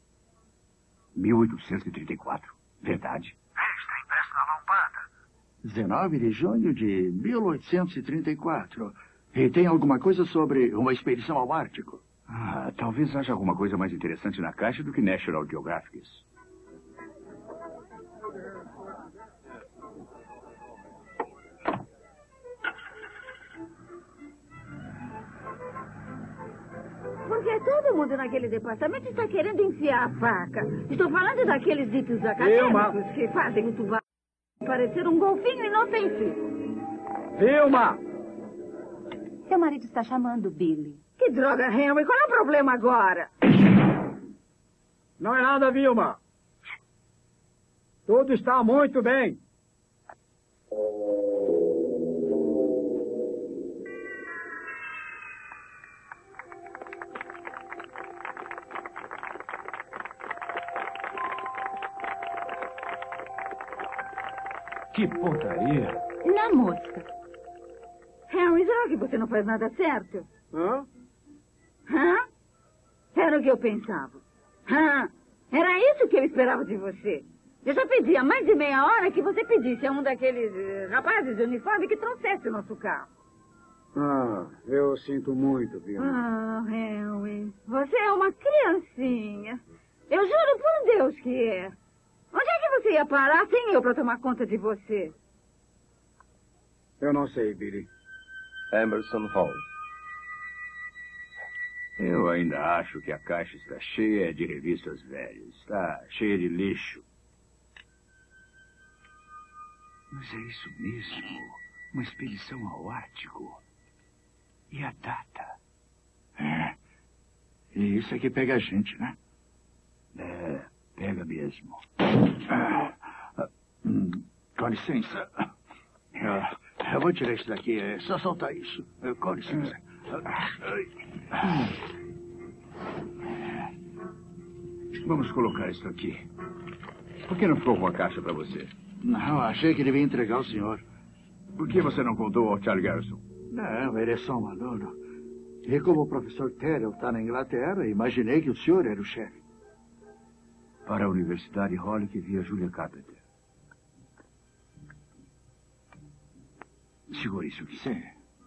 1834? Verdade? Está impresso na lombada. 19 de junho de 1834. E tem alguma coisa sobre uma expedição ao Ártico? Talvez haja alguma coisa mais interessante na caixa do que National Geographic. Porque todo mundo naquele departamento está querendo enfiar a faca. Estou falando daqueles ditos acadêmicos que fazem o tubarão parecer um golfinho inofensivo. Vilma! Seu marido está chamando, Billy. Que droga, Henry. Qual é o problema agora? Não é nada, Vilma. Tudo está muito bem. Que pontaria. Na mosca. Henry, será que você não faz nada certo? Hã? Era o que eu pensava. Era isso que eu esperava de você. Eu já pedi há mais de meia hora que você pedisse a um daqueles rapazes de uniforme que trouxesse o nosso carro. Eu sinto muito, Vilma. Henry, você é uma criancinha. Eu juro por Deus que é. Onde é que você ia parar sem eu para tomar conta de você? Eu não sei, Billy. Emerson Hall. Eu ainda acho que a caixa está cheia de revistas velhas. Está cheia de lixo. Mas é isso mesmo. Uma expedição ao Ártico. E a data? E isso é que pega a gente, né? Pega mesmo. Com licença. Eu vou tirar isso daqui. É só soltar isso. Com licença. Vamos colocar isso aqui. Por que não ficou com a caixa para você? Não, achei que ele ia entregar ao senhor. Por que você não contou ao Charlie Garrison? Não, ele é só um aluno. E como o professor Terrell está na Inglaterra, imaginei que o senhor era o chefe. Para a Universidade Hollick via Julia Carpenter. Segure isso aqui. Sim.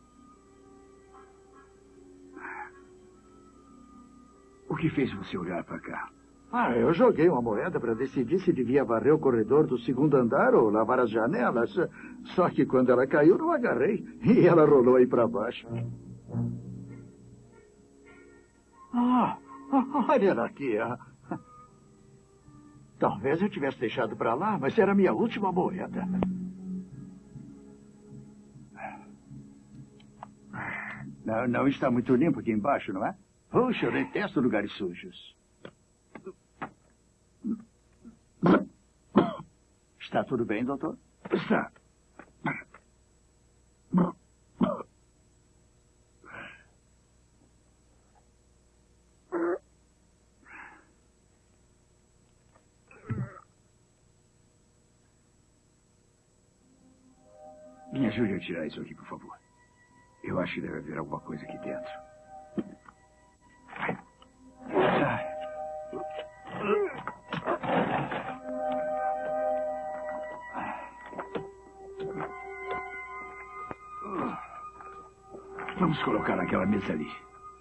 O que fez você olhar para cá? Eu joguei uma moeda para decidir se devia varrer o corredor do segundo andar ou lavar as janelas. Só que quando ela caiu, não agarrei. E ela rolou aí para baixo. Olha ela aqui. Talvez eu tivesse deixado para lá, mas era a minha última moeda. Não está muito limpo aqui embaixo, não é? Puxa, eu detesto lugares sujos. Está tudo bem, doutor? Está. Me ajude a tirar isso aqui, por favor. Eu acho que deve haver alguma coisa aqui dentro. Vamos colocar naquela mesa ali.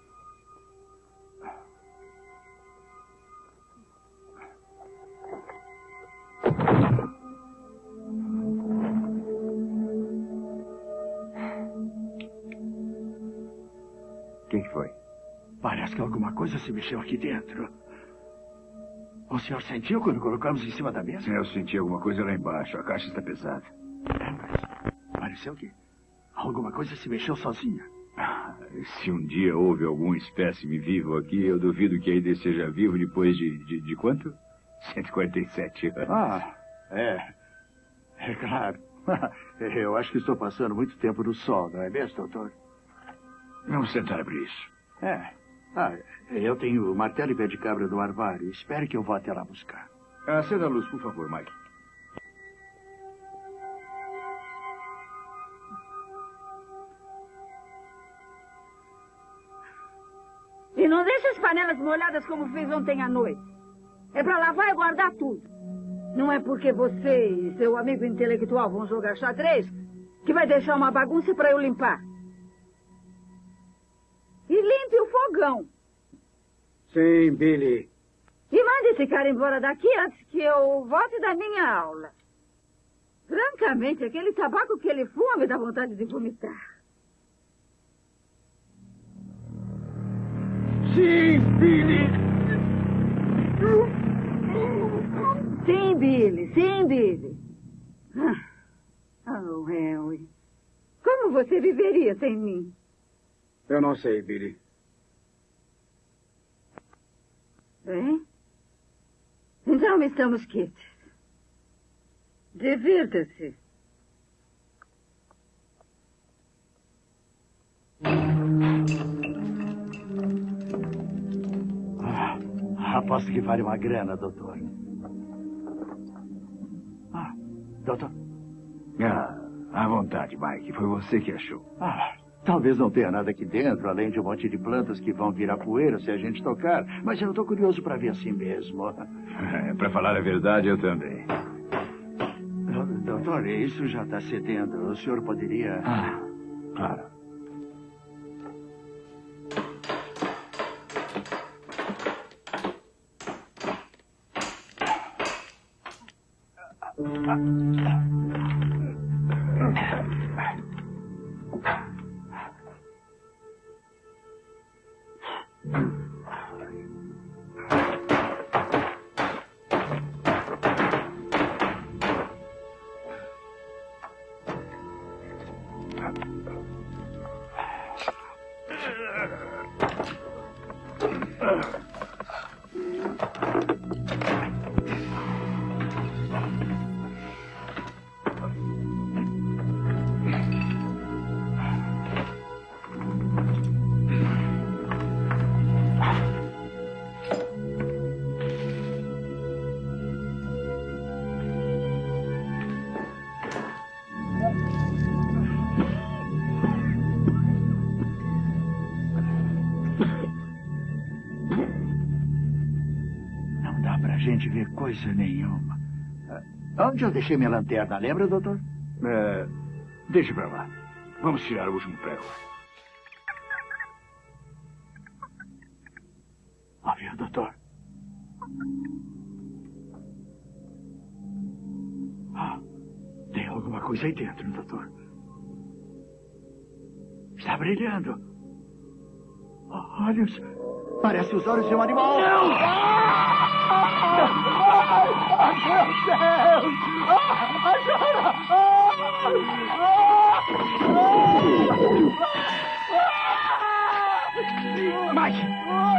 O que foi? Parece que alguma coisa se mexeu aqui dentro. O senhor sentiu quando colocamos em cima da mesa? Eu senti alguma coisa lá embaixo. A caixa está pesada. Mas pareceu que alguma coisa se mexeu sozinha. Se um dia houve algum espécime vivo aqui, eu duvido que ainda esteja vivo depois de quanto? 147 anos. É claro. Eu acho que estou passando muito tempo no sol, não é mesmo, doutor? Vamos tentar abrir isso. Eu tenho o martelo e pé de cabra do armário. Espere que eu vá até lá buscar. Acenda a luz, por favor, Mike. E não deixe as panelas molhadas como fez ontem à noite. É para lavar e guardar tudo. Não é porque você e seu amigo intelectual vão jogar xadrez que vai deixar uma bagunça para eu limpar. E limpe o fogão. Sim, Billy. E mande esse cara embora daqui antes que eu volte da minha aula. Francamente, aquele tabaco que ele fuma me dá vontade de vomitar. Sim, Billy. Sim, Billy. Sim, Billy. Oh, Henry. Como você viveria sem mim? Eu não sei, Billy. Bem, então estamos quites. Divirta-se. Aposto que vale uma grana, doutor. Doutor? À vontade, Mike. Foi você que achou. Talvez não tenha nada aqui dentro, além de um monte de plantas que vão virar poeira se a gente tocar. Mas eu estou curioso para ver assim mesmo. Para falar a verdade, eu também. Doutor, isso já está cedendo. O senhor poderia... Claro. gente vê coisa nenhuma. Onde eu deixei minha lanterna, lembra, doutor? Deixa pra lá. Vamos tirar o último prego. Ouviu, doutor? Tem alguma coisa aí dentro, doutor. Está brilhando. Olhos. Parece os olhos de um animal. Não! Meu Deus! Ajuda! Mike!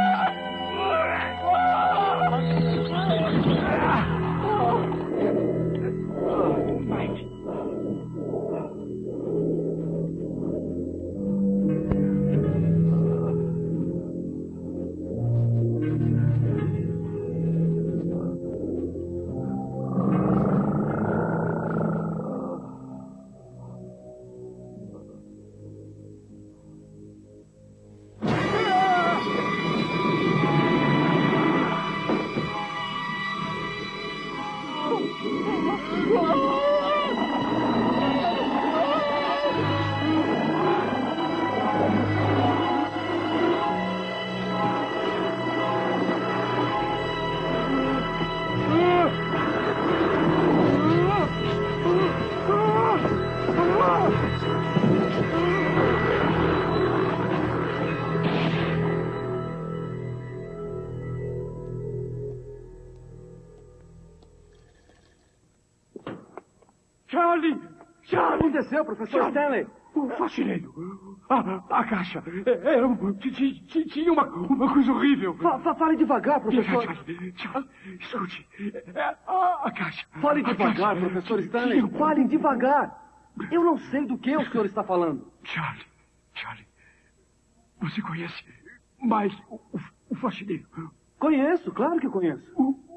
Charlie! Charlie! O que aconteceu, professor Stanley? O faxineiro. A caixa. Tinha uma coisa horrível. Fale devagar, professor. Charlie, escute. A caixa. Fale devagar, professor Stanley. Fale devagar. Eu não sei do que o senhor está falando. Charlie. Você conhece Mike, o faxineiro? Conheço, claro que conheço.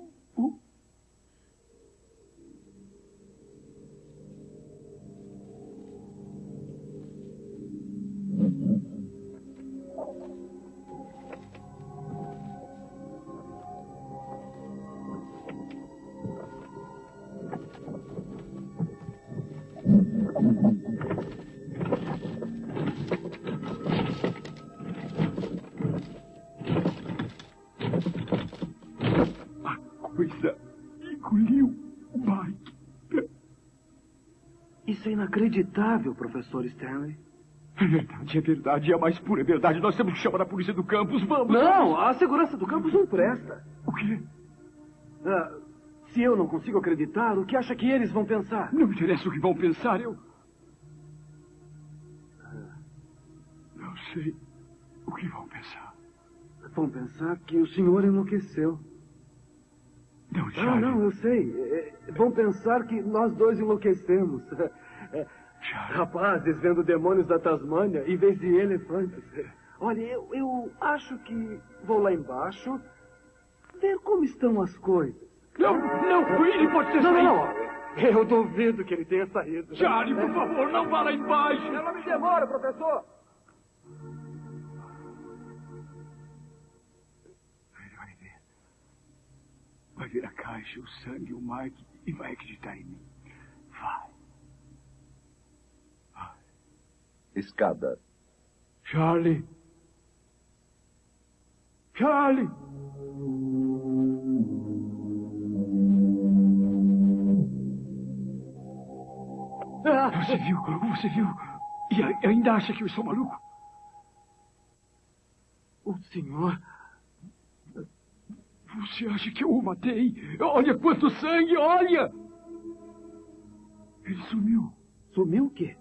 Coisa engoliu o Mike. Isso é inacreditável, professor Stanley. É verdade. É a mais pura verdade. Nós temos que chamar a polícia do campus. Vamos! Não, a segurança do campus não presta. O quê? Se eu não consigo acreditar, o que acha que eles vão pensar? Não me interessa o que vão pensar, eu... Não sei o que vão pensar. Vão pensar que o senhor enlouqueceu. Não, Charlie. Não, eu sei. Vão pensar que nós dois enlouquecemos. Rapazes vendo demônios da Tasmânia em vez de elefantes. Olha, eu acho que vou lá embaixo ver como estão as coisas. Não, ele pode ter saído. Não. Eu duvido que ele tenha saído. Charlie, por favor, não vá lá embaixo. Eu não me demoro, professor. Vai ver a caixa, o sangue, o Mike e vai acreditar em mim. Vai. Escada. Charlie. Você viu? E ainda acha que eu sou maluco? O senhor... Você acha que eu o matei? Olha quanto sangue, olha! Ele sumiu. Sumiu o quê?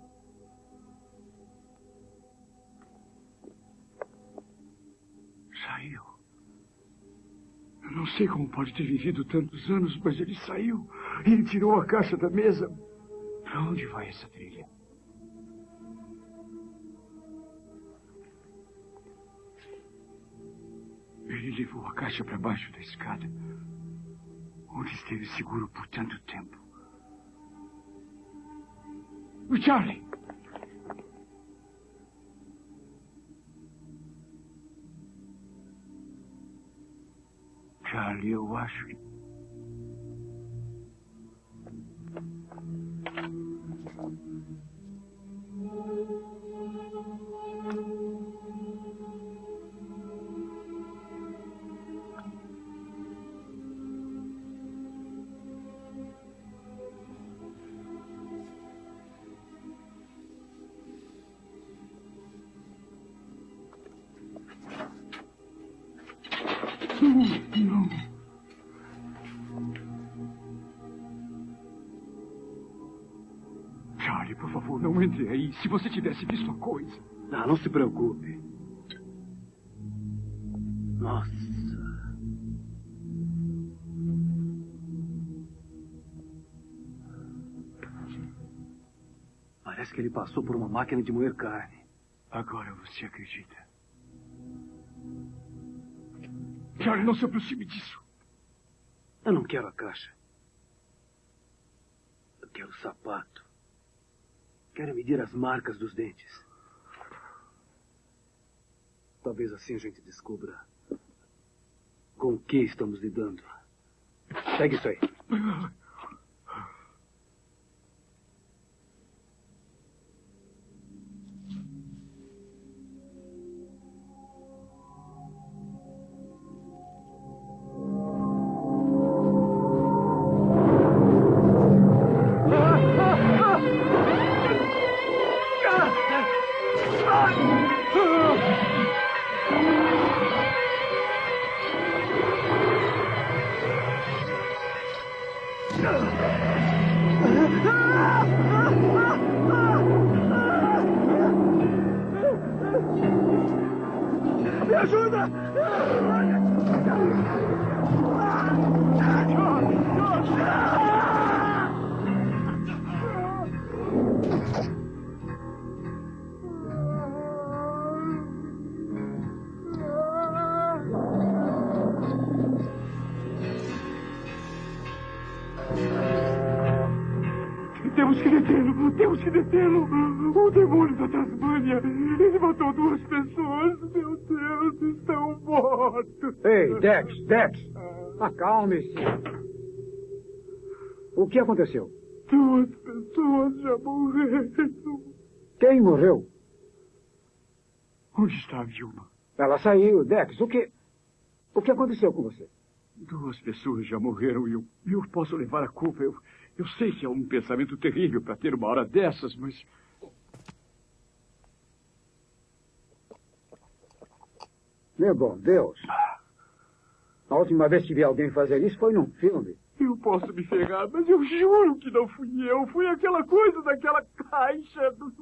Saiu. Eu não sei como pode ter vivido tantos anos, mas ele saiu. Ele tirou a caixa da mesa. Para onde vai essa trilha? Ele levou a caixa para baixo da escada, onde esteve seguro por tanto tempo. O Charlie! Charlie, eu acho Charlie, por favor, não entre aí. Se você tivesse visto a coisa. Não se preocupe. Nossa. Parece que ele passou por uma máquina de moer carne. Agora você acredita? Charlie, não se aproxime disso. Eu não quero a caixa. Eu quero o sapato. Quero medir as marcas dos dentes. Talvez assim a gente descubra com o que estamos lidando. Pegue isso aí. Me ajuda! Temos que detê-lo! Temos que detê-lo! O demônio da Tasmânia! Ele matou 2 pessoas! Meu Deus, estão mortos! Ei, Dex! Acalme-se. O que aconteceu? 2 pessoas já morreram. Quem morreu? Onde está a Vilma? Ela saiu. Dex, o que aconteceu com você? 2 pessoas já morreram e eu posso levar a culpa. Eu sei que é um pensamento terrível para ter uma hora dessas, mas... Meu bom Deus. A última vez que vi alguém fazer isso foi num filme. Eu posso me ferrar, mas eu juro que não fui eu. Fui aquela coisa daquela caixa.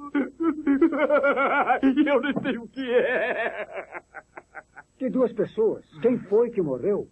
E eu nem sei o que é. Que 2 pessoas? Quem foi que morreu?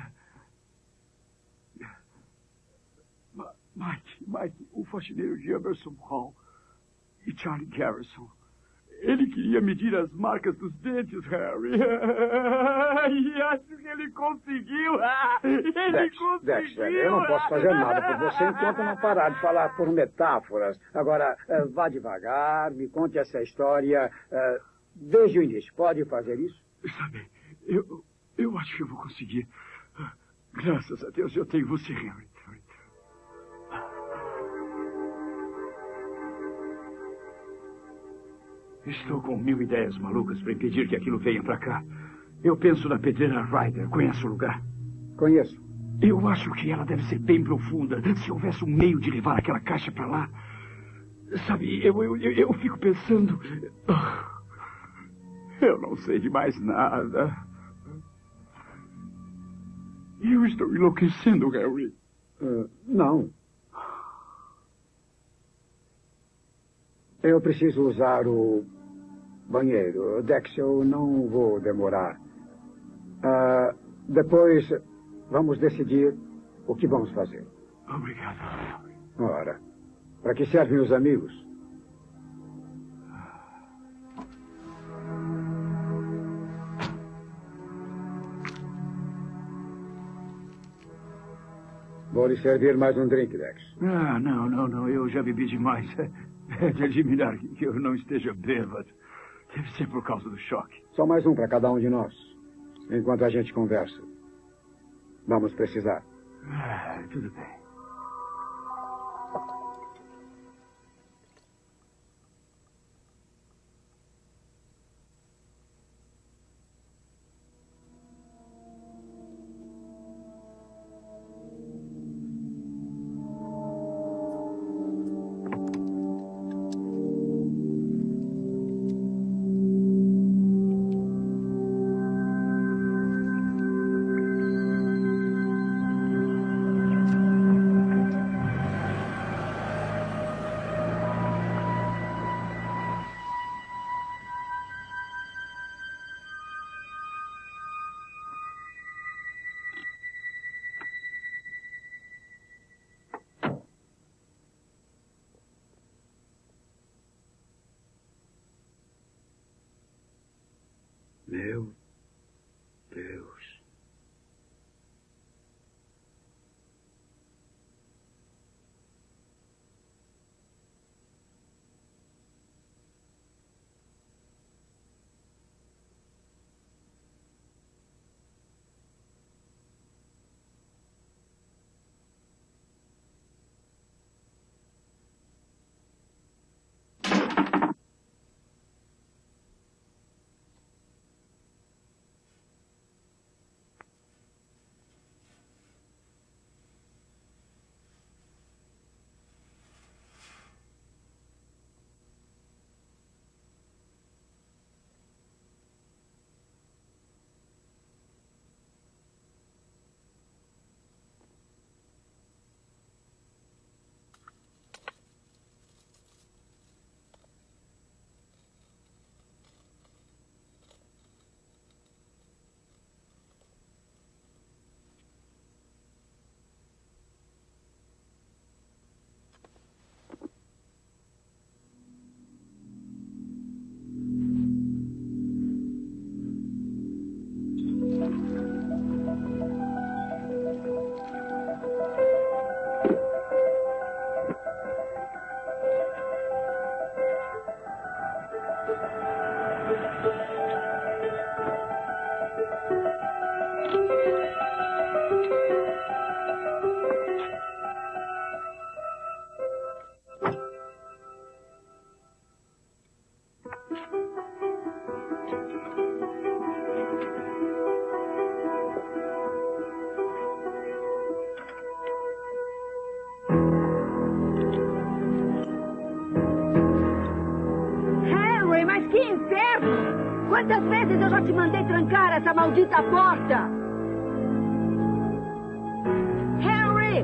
Mike, o faxineiro de Emerson Hall e Charlie Garrison. Ele queria medir as marcas dos dentes, Harry. E acho que ele conseguiu. Conseguiu. Dex, eu não posso fazer nada por você enquanto não parar de falar por metáforas. Agora, vá devagar, me conte essa história desde o início. Pode fazer isso? Sabe, eu acho que eu vou conseguir. Graças a Deus eu tenho você, Harry. Estou com 1000 ideias malucas para impedir que aquilo venha para cá. Eu penso na pedreira Ryder. Conhece o lugar? Conheço. Eu acho que ela deve ser bem profunda. Se houvesse um meio de levar aquela caixa para lá... Sabe, eu fico pensando... Eu não sei de mais nada. Eu estou enlouquecendo, Harry. Não. Eu preciso usar o banheiro. Dex, eu não vou demorar. Depois vamos decidir o que vamos fazer. Obrigado. Ora, para que servem os amigos? Vou lhe servir mais um drink, Dex. Não. Eu já bebi demais. É de admirar que eu não esteja bêbado. Deve ser por causa do choque. Só mais um para cada um de nós. Enquanto a gente conversa. Vamos precisar. Tudo bem. Meu Deus. Quantas vezes eu já te mandei trancar essa maldita porta? Henry!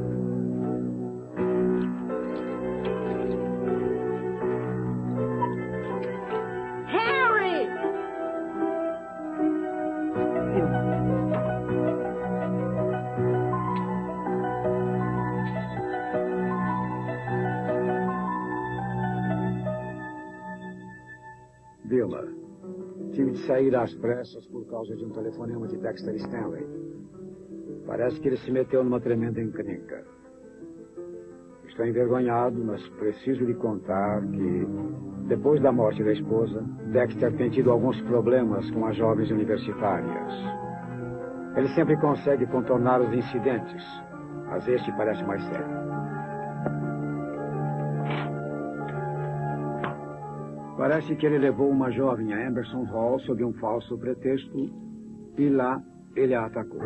Henry! Vilma. Tive de sair às pressas por causa de um telefonema de Dexter Stanley. Parece que ele se meteu numa tremenda encrenca. Estou envergonhado, mas preciso lhe contar que, depois da morte da esposa, Dexter tem tido alguns problemas com as jovens universitárias. Ele sempre consegue contornar os incidentes, mas este parece mais sério. Parece que ele levou uma jovem a Emerson Hall sob um falso pretexto e lá ele a atacou.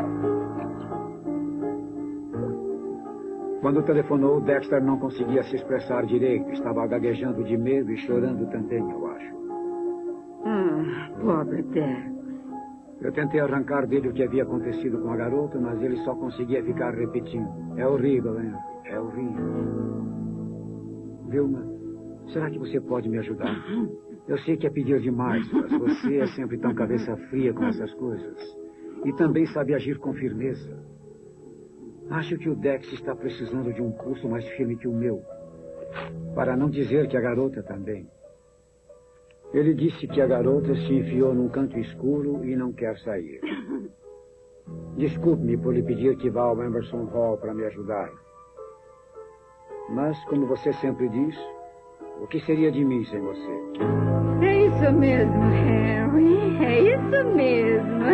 Quando telefonou, Dexter não conseguia se expressar direito. Estava gaguejando de medo e chorando também, eu acho. Pobre Dex. Eu tentei arrancar dele o que havia acontecido com a garota, mas ele só conseguia ficar repetindo. É horrível, Henry. É horrível. Vilma, será que você pode me ajudar? Eu sei que é pedir demais, mas você é sempre tão cabeça fria com essas coisas. E também sabe agir com firmeza. Acho que o Dex está precisando de um pulso mais firme que o meu. Para não dizer que a garota também. Ele disse que a garota se enfiou num canto escuro e não quer sair. Desculpe-me por lhe pedir que vá ao Emerson Hall para me ajudar. Mas, como você sempre diz, o que seria de mim sem você? É isso mesmo, Harry. É isso mesmo.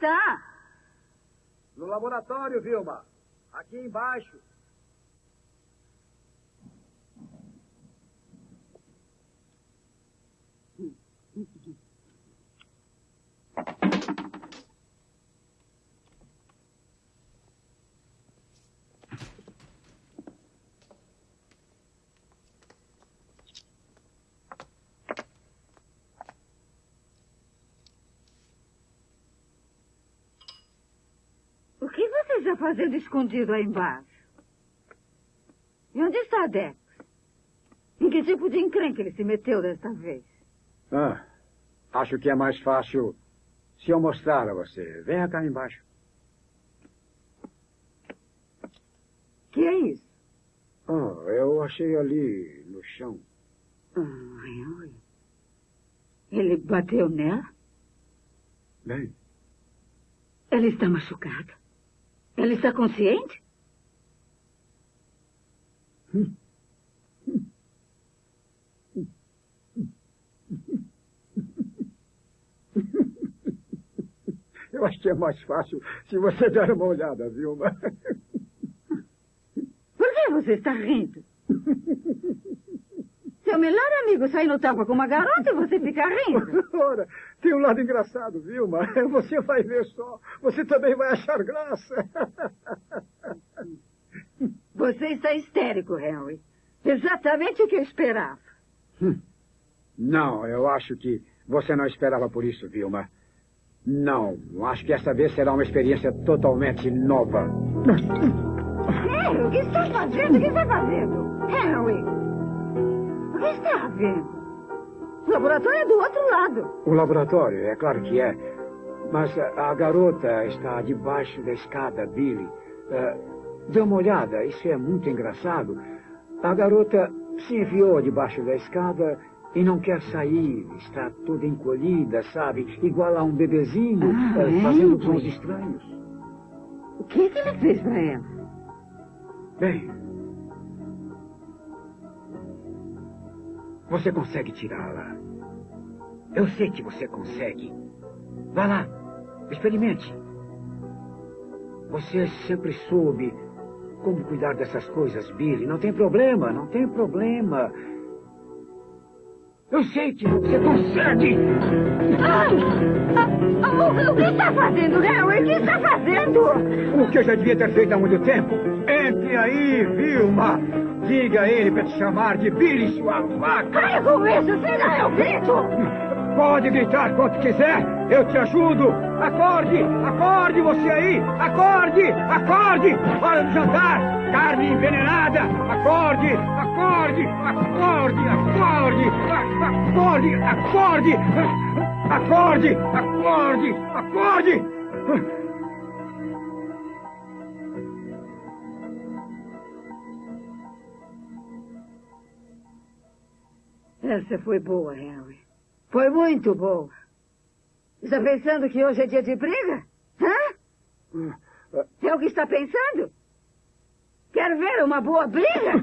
está? No laboratório, Vilma. Aqui embaixo. O que você está fazendo escondido aí embaixo? E onde está a Dex? Em que tipo de encrenca ele se meteu desta vez? Acho que é mais fácil se eu mostrar a você. Venha cá embaixo. Que é isso? Eu achei ali no chão. Ele bateu nela? Bem, Ela está machucada. Ela está consciente? eu acho que é mais fácil se você der uma olhada, Vilma. Por que você está rindo? Seu melhor amigo sai no tapa com uma garota e você fica rindo. Ora, tem um lado engraçado, Vilma. Você vai ver só. Você também vai achar graça. Você está histérico, Henry. Exatamente o que eu esperava. Não, eu acho que você não esperava por isso, Vilma. Não, acho que essa vez será uma experiência totalmente nova. Henry, o que está fazendo? O que está fazendo? Henry, o que está vendo? O laboratório é do outro lado. O laboratório, é claro que é. Mas a garota está debaixo da escada, Billy. Dê uma olhada, isso é muito engraçado. A garota se enfiou debaixo da escada e não quer sair. Está toda encolhida, sabe? Igual a um bebezinho, fazendo sons estranhos. O que ele fez para ela? Bem, você consegue tirá-la. Eu sei que você consegue. Vá lá, experimente. Você sempre soube como cuidar dessas coisas, Billy. Não tem problema, não tem problema. Eu sei que você consegue! O que está fazendo, Henry? O que está fazendo? O que eu já devia ter feito há muito tempo. Entre aí, Vilma. Diga a ele para te chamar de Billy, sua vaca. Pare com isso, senão eu grito. Pode gritar quanto quiser. Eu te ajudo. Acorde, acorde você aí. Acorde, acorde. Hora de jantar. Carne envenenada. Acorde, acorde, acorde, acorde. Acorde, acorde. Acorde, acorde, acorde. Essa foi boa, Henry. Foi muito boa. Está pensando que hoje é dia de briga? É o que está pensando? Quer ver uma boa briga?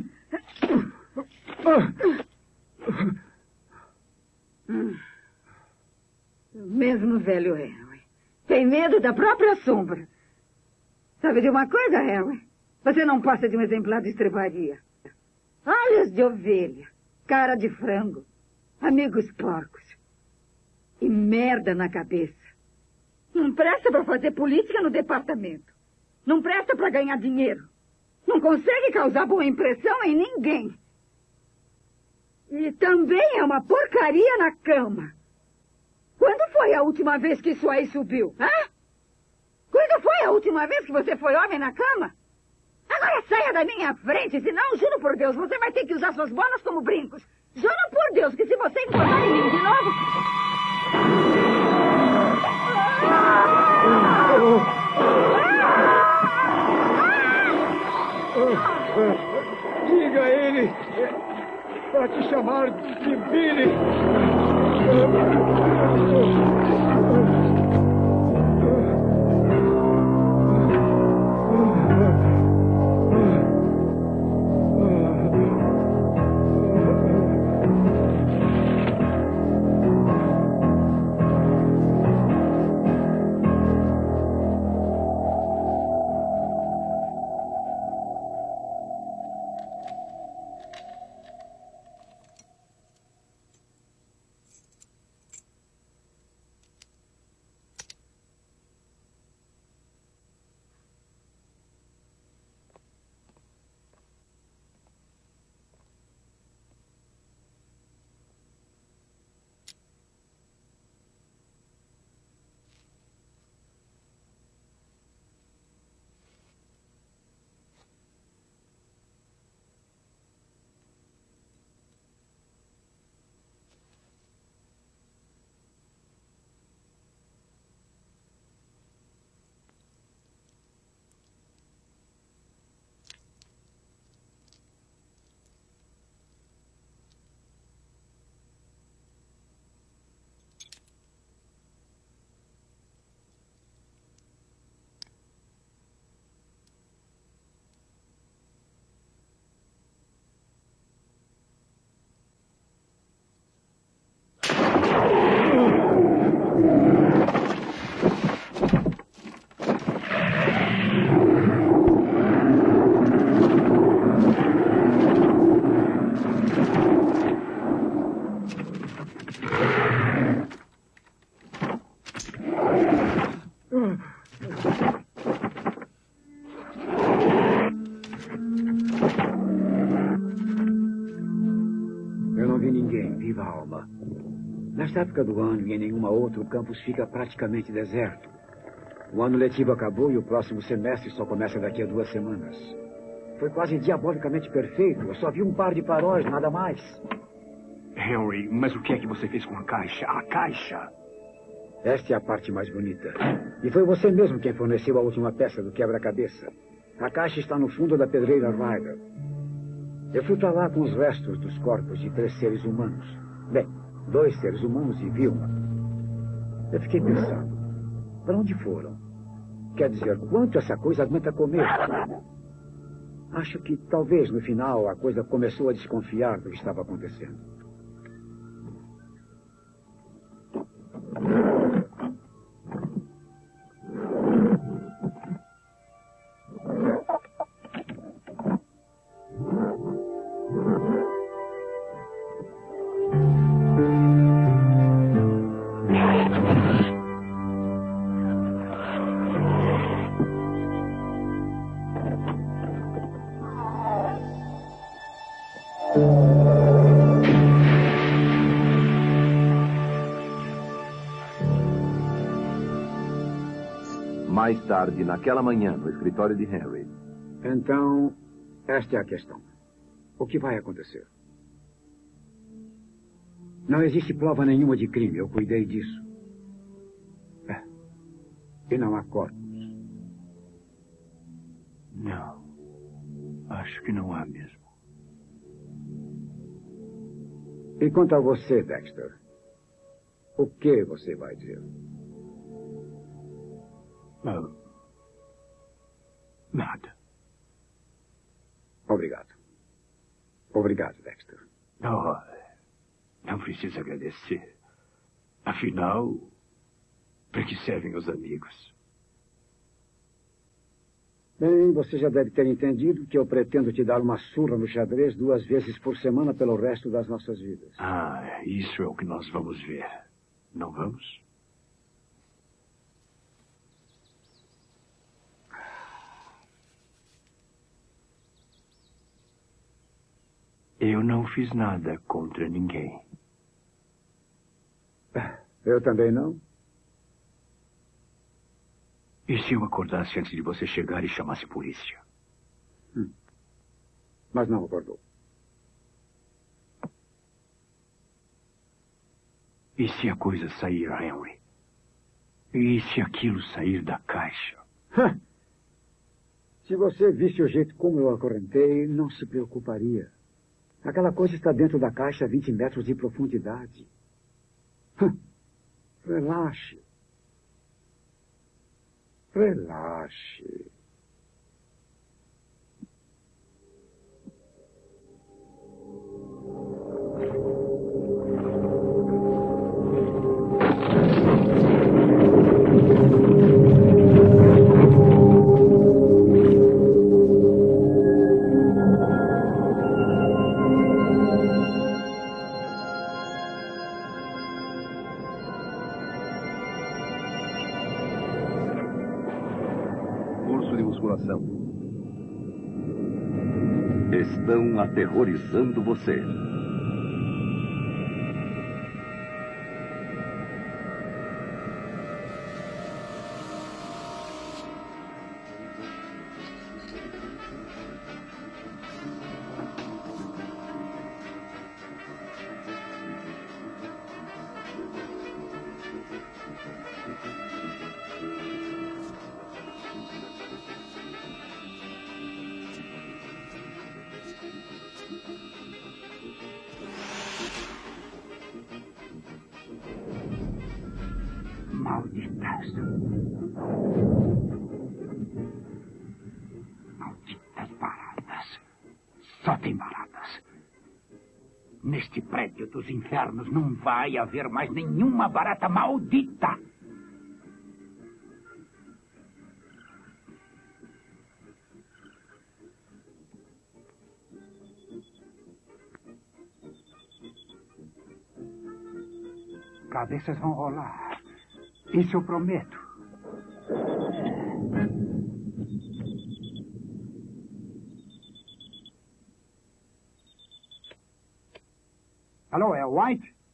Mesmo velho Henry. Tem medo da própria sombra. Sabe de uma coisa, Henry? Você não passa de um exemplar de estrebaria. Olhos de ovelha, cara de frango, amigos porcos e merda na cabeça. Não presta para fazer política no departamento. Não presta para ganhar dinheiro. Não consegue causar boa impressão em ninguém. E também é uma porcaria na cama. Quando foi a última vez que isso aí subiu? Quando foi a última vez que você foi homem na cama? Agora saia da minha frente, senão, juro por Deus, você vai ter que usar suas bolas como brincos. Juro por Deus que se você encostar em mim de novo... Diga a ele para te chamar de Billy. calma. Nesta época do ano e em nenhuma outra, o campus fica praticamente deserto. O ano letivo acabou e o próximo semestre só começa daqui a 2 semanas. Foi quase diabolicamente perfeito. Eu só vi um par de faróis, nada mais. Henry, mas o que é que você fez com a caixa? A caixa? Esta é a parte mais bonita. E foi você mesmo quem forneceu a última peça do quebra-cabeça. A caixa está no fundo da pedreira Ryder. Eu fui para lá com os restos dos corpos de 3 seres humanos. Bem, 2 seres humanos e Vilma. Eu fiquei pensando, para onde foram? Quer dizer, quanto essa coisa aguenta comer? Acho que talvez no final a coisa começou a desconfiar do que estava acontecendo. Mais tarde, naquela manhã, no escritório de Henry. Então, esta é a questão. O que vai acontecer? Não existe prova nenhuma de crime. Eu cuidei disso. E não há corpos. Não. Acho que não há mesmo. E quanto a você, Dexter? O que você vai dizer? Nada. Obrigado. Obrigado, Dexter. Oh, não precisa agradecer. Afinal, para que servem os amigos? Bem, você já deve ter entendido que eu pretendo te dar uma surra no xadrez 2 vezes por semana pelo resto das nossas vidas. Ah, isso é o que nós vamos ver. Não vamos? Eu não fiz nada contra ninguém. Eu também não. E se eu acordasse antes de você chegar e chamasse polícia? Mas não acordou. E se a coisa sair, Henry? E se aquilo sair da caixa? Se você visse o jeito como eu acorrentei, não se preocuparia. Aquela coisa está dentro da caixa a 20 metros de profundidade. Relaxe. Relaxe. Estão aterrorizando você. Malditas. Malditas baratas. Só tem baratas. Neste prédio dos infernos não vai haver mais nenhuma barata maldita. Cabeças vão rolar. Isso eu prometo. Alô, é o White?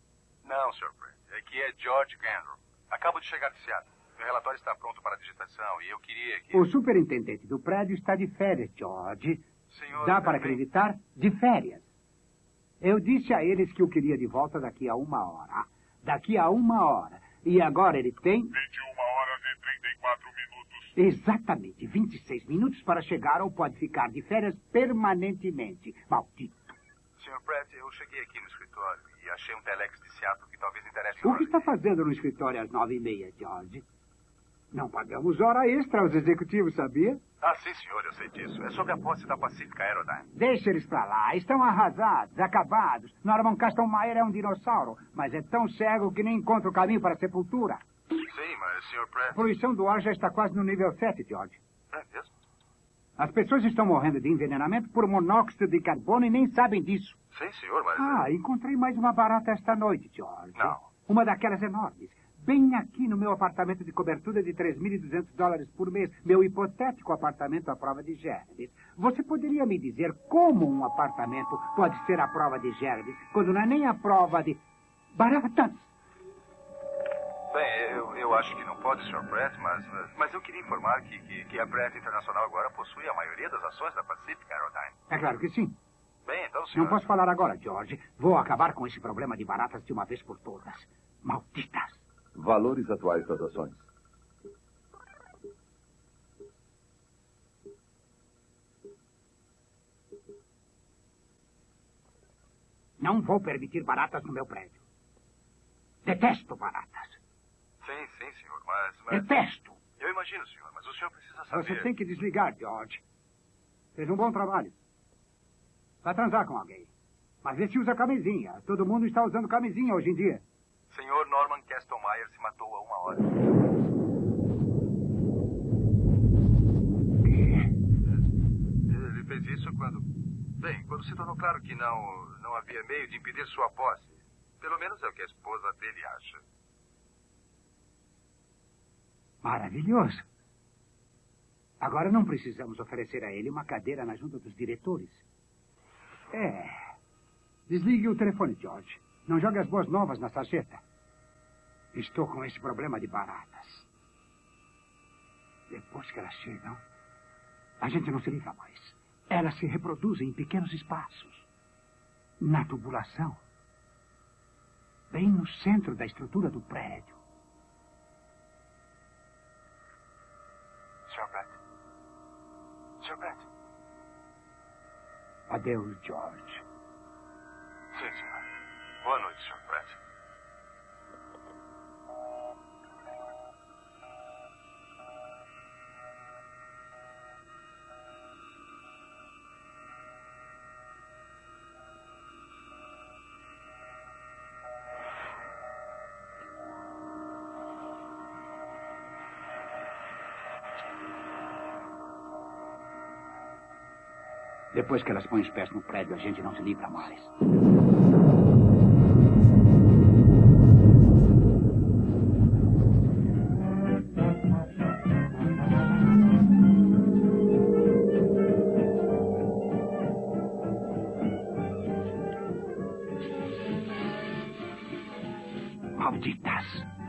Não, Sr. Pratt. Aqui é George Gandro. Acabo de chegar de Seattle. Meu relatório está pronto para digitação e eu queria que... O superintendente do prédio está de férias, George. Senhor, dá para acreditar? De férias. Eu disse a eles que o queria de volta daqui a 1 hora. Daqui a 1 hora. E agora ele tem... 21 horas e 34 minutos. Exatamente. 26 minutos para chegar ou pode ficar de férias permanentemente. Maldito. Sr. Pratt, eu cheguei aqui no escritório e achei um telex de Seattle que talvez interesse... O que está fazendo no escritório às 9h30, George? Não pagamos hora extra aos executivos, sabia? Ah, sim, senhor, eu sei disso. É sobre a posse da Pacific Aerodyne. Deixa eles pra lá. Estão arrasados, acabados. Norman Castelmayer é um dinossauro, mas é tão cego que nem encontra o caminho para a sepultura. Sim, mas, Sr. Pratt... A poluição do ar já está quase no nível 7, George. É mesmo? As pessoas estão morrendo de envenenamento por monóxido de carbono e nem sabem disso. Sim, senhor, mas... Ah, encontrei mais uma barata esta noite, George. Não. Uma daquelas enormes. Bem aqui no meu apartamento de cobertura de $3.200 por mês. Meu hipotético apartamento à prova de germes. Você poderia me dizer como um apartamento pode ser à prova de germes, quando não é nem à prova de baratas? Bem, eu acho que não pode, Sr. Pratt, mas eu queria informar que a Pratt Internacional agora possui a maioria das ações da Pacific Aerodyne. É claro que sim. Bem, então, senhor... Não posso falar agora, George. Vou acabar com esse problema de baratas de uma vez por todas. Malditas. Valores atuais das ações. Não vou permitir baratas no meu prédio. Detesto baratas. Sim, senhor, mas... Detesto. Eu imagino, senhor, mas o senhor precisa saber... Você tem que desligar, George. Fez um bom trabalho. Vai transar com alguém. Mas vê se usa camisinha. Todo mundo está usando camisinha hoje em dia. Senhor Norman Castelmayer se matou há 1 hora. Ele fez isso quando... Bem, quando se tornou claro que não havia meio de impedir sua posse. Pelo menos é o que a esposa dele acha. Maravilhoso. Agora não precisamos oferecer a ele uma cadeira na junta dos diretores. Desligue o telefone, George. Não jogue as boas novas na sarjeta. Estou com esse problema de baratas. Depois que elas chegam, a gente não se livra mais. Elas se reproduzem em pequenos espaços. Na tubulação. Bem no centro da estrutura do prédio. Sr. Pratt. Sr. Pratt. Adeus, George. Sim, senhor. Boa noite, Sr. Pratt. Depois que elas põem os pés no prédio, a gente não se livra mais. Malditas.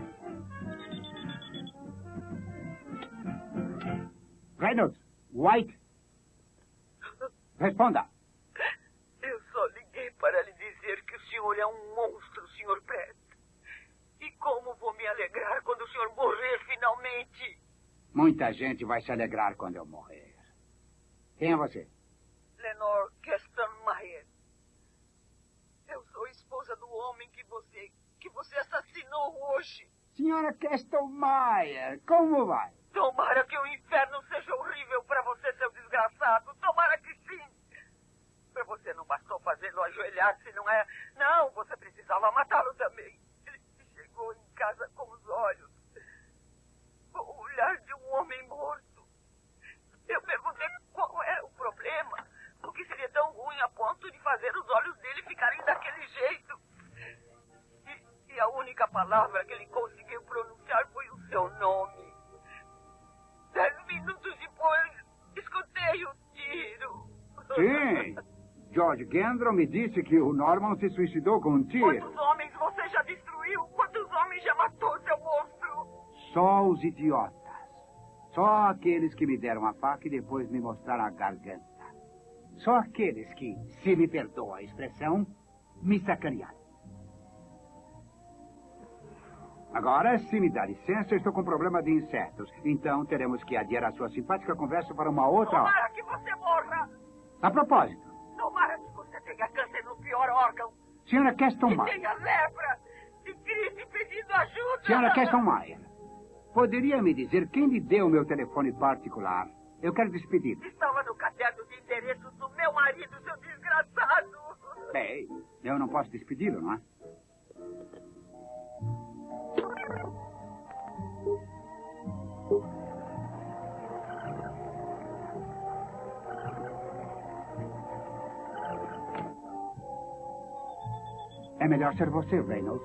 Reynolds, White. Responda. Eu só liguei para lhe dizer que o senhor é um monstro, Sr. Pratt. E como vou me alegrar quando o senhor morrer finalmente? Muita gente vai se alegrar quando eu morrer. Quem é você? Lenore Castelmayer. Eu sou esposa do homem que você assassinou hoje. Senhora Castelmayer, como vai? Tomara que o inferno seja horrível para você, seu desgraçado. Tomara que sim. Para você não bastou fazê-lo ajoelhar-se, não é? Não, você precisava matá-lo também. Ele chegou em casa com os olhos. O olhar de um homem morto. Eu perguntei qual era o problema. O que seria tão ruim a ponto de fazer os olhos dele ficarem daquele jeito. E a única palavra que ele conseguiu pronunciar foi o seu nome. 10 minutos depois, escutei o tiro. Sim. George Gandro me disse que o Norman se suicidou com um tiro. Quantos homens você já destruiu? Só os idiotas. Só aqueles que me deram a faca e depois me mostraram a garganta. Só aqueles que, se me perdoa a expressão, me sacanearam. Agora, se me dá licença, eu estou com problema de insetos. Então, teremos que adiar a sua simpática conversa para uma outra hora. Tomara que você morra! A propósito, Tomara que você tenha câncer no pior órgão! senhora Keston Que Mayer. tenha lepra! E grite pedindo ajuda! Senhora Keston Mayer, poderia me dizer quem lhe deu o meu telefone particular? Eu quero despedir. Estava no caderno de endereços do meu marido, seu desgraçado! Bem, eu não posso despedi-lo, não é? É melhor ser você, Reynolds.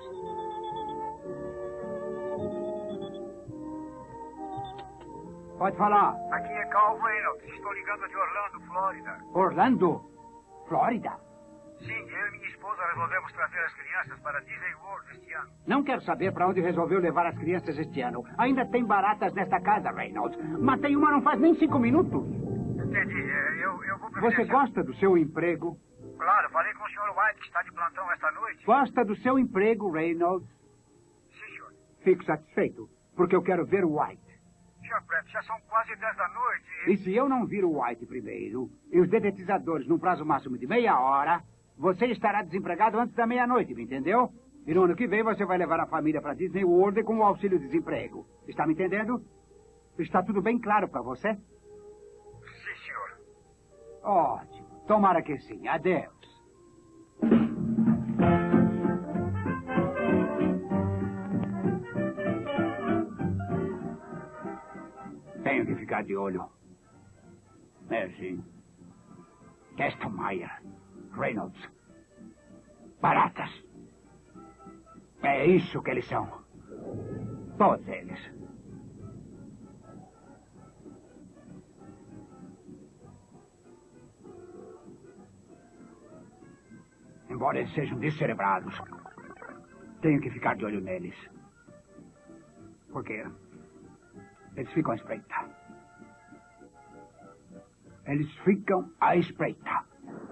Pode falar. Aqui é Carl Reynolds. Estou ligando de Orlando, Flórida. Orlando? Flórida? Sim, eu e minha esposa resolvemos trazer as crianças para Disney World este ano. Não quero saber para onde resolveu levar as crianças este ano. Ainda tem baratas nesta casa, Reynolds. Matei uma não faz nem 5 minutos. Entendi. Eu vou Você providenciar. gosta do seu emprego? Claro, falei com o Sr. White, que está de plantão esta noite. Gosta do seu emprego, Reynolds? Sim, senhor. Fico satisfeito, porque eu quero ver o White. Sr. Pratt, já são quase 10 da noite. E se eu não vir o White primeiro, e os dedetizadores num prazo máximo de meia hora, você estará desempregado antes da meia-noite, me entendeu? E no ano que vem você vai levar a família para Disney World com o auxílio-desemprego. Está me entendendo? Está tudo bem claro para você? Sim, senhor. Ótimo. Tomara que sim. Adeus. Tenho que ficar de olho. É, sim. Keston Mayer. Reynolds. Baratas. É isso que eles são. Todos eles. Embora eles sejam descerebrados, tenho que ficar de olho neles. Porque eles ficam à espreita. Eles ficam à espreita.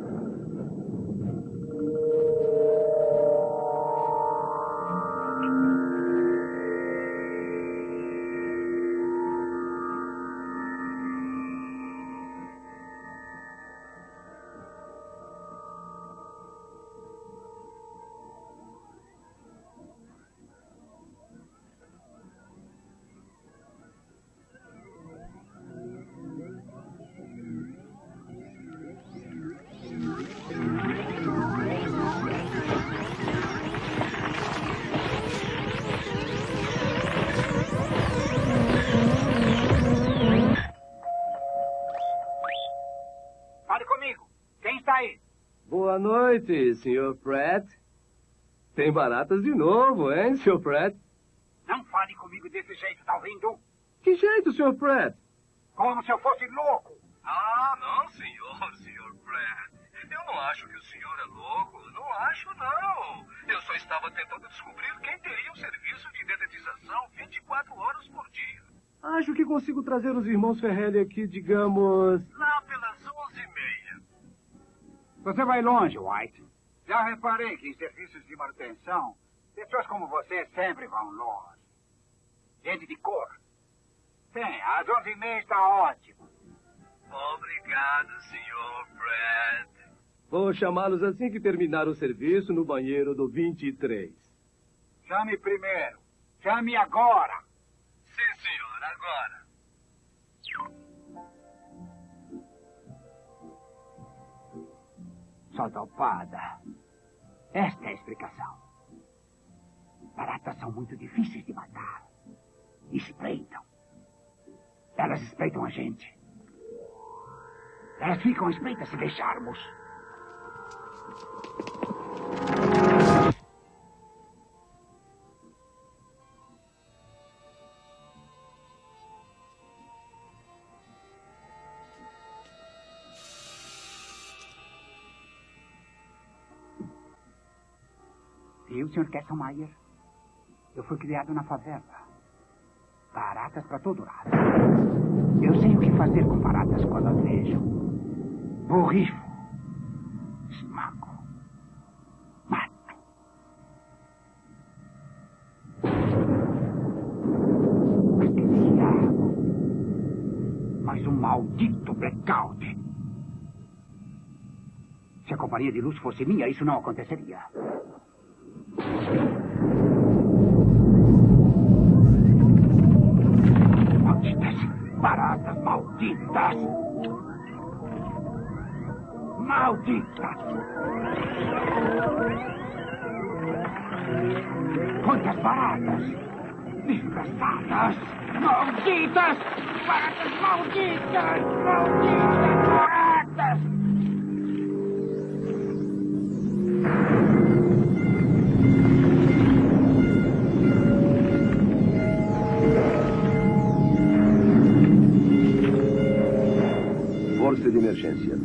Fale comigo. Quem está aí? Boa noite, Sr. Pratt. Tem baratas de novo, hein, Sr. Pratt? Não fale comigo desse jeito, tá ouvindo? Que jeito, Sr. Pratt? Como se eu fosse louco. Ah, não, Sr. Pratt. Eu não acho que o senhor é louco. Não acho, não. Eu só estava tentando descobrir quem teria um serviço de dedetização 24 horas por dia. Acho que consigo trazer os irmãos Ferrelli aqui, digamos... Lá pelas 11h30. Você vai longe, White. Já reparei que em serviços de manutenção, pessoas como você sempre vão longe. Gente de cor. Bem, às 11h30 está ótimo. Obrigado, Sr. Pratt. Vou chamá-los assim que terminar o serviço no banheiro do 23. Chame primeiro. Chame agora. Sim, senhor, agora. Só topada. Esta é a explicação. Baratas são muito difíceis de matar. Espreitam. Elas espreitam a gente. Elas ficam à espreita se deixarmos. Viu, Sr. Keston Mayer? Eu fui criado na favela. baratas para todo lado. Eu sei o que fazer com baratas quando as vejo. Borrifo. Esmago. Mato. Aquele diabo. Mas um maldito blackout. Se a companhia de luz fosse minha, isso não aconteceria. Malditas baratas, malditas! Malditas! Quantas baratas! Desgraçadas! Malditas! Baratas malditas! Malditas baratas! Força de emergência.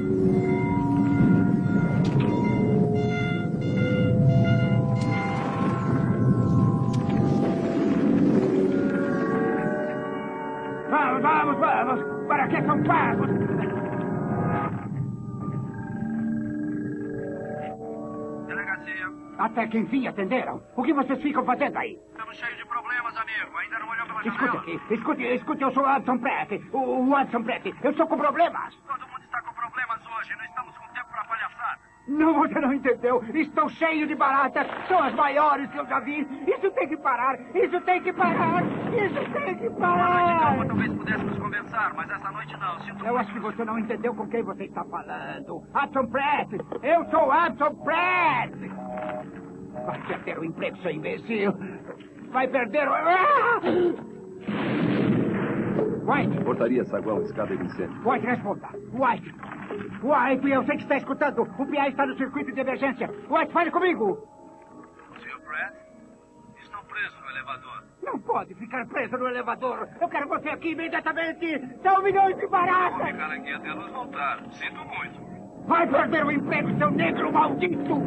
Vamos! Para que são pagos? Delegacia. Até que enfim atenderam. O que vocês ficam fazendo aí? Estamos cheios de problemas, amigo. Ainda não olhou pela janela? Escute, eu sou o Hudson Pratt. O Hudson Pratt. Eu estou com problemas. Todo mundo está com problemas hoje. Não estamos com tempo para palhaçada. Não, você não entendeu. Estou cheio de baratas. São as maiores que eu já vi. Isso tem que parar. Isso tem que parar. Isso tem que parar. Uma noite calma, talvez pudéssemos conversar, mas essa noite não. Sinto Eu acho que você não entendeu com quem você está falando. Hudson Pratt. Eu sou o Hudson Pratt. Vai perder o emprego, seu imbecil. Vai perder o... White. Portaria, saguão, escada de incêndio. White, responda. White, eu sei que está escutando. O PA está no circuito de emergência. White, fale comigo. Sr. Pratt, estão presos no elevador. Não pode ficar preso no elevador. Eu quero você aqui imediatamente. São milhões de baratas. Vou ficar aqui até nos voltar. Sinto muito. Vai perder o emprego, seu negro maldito.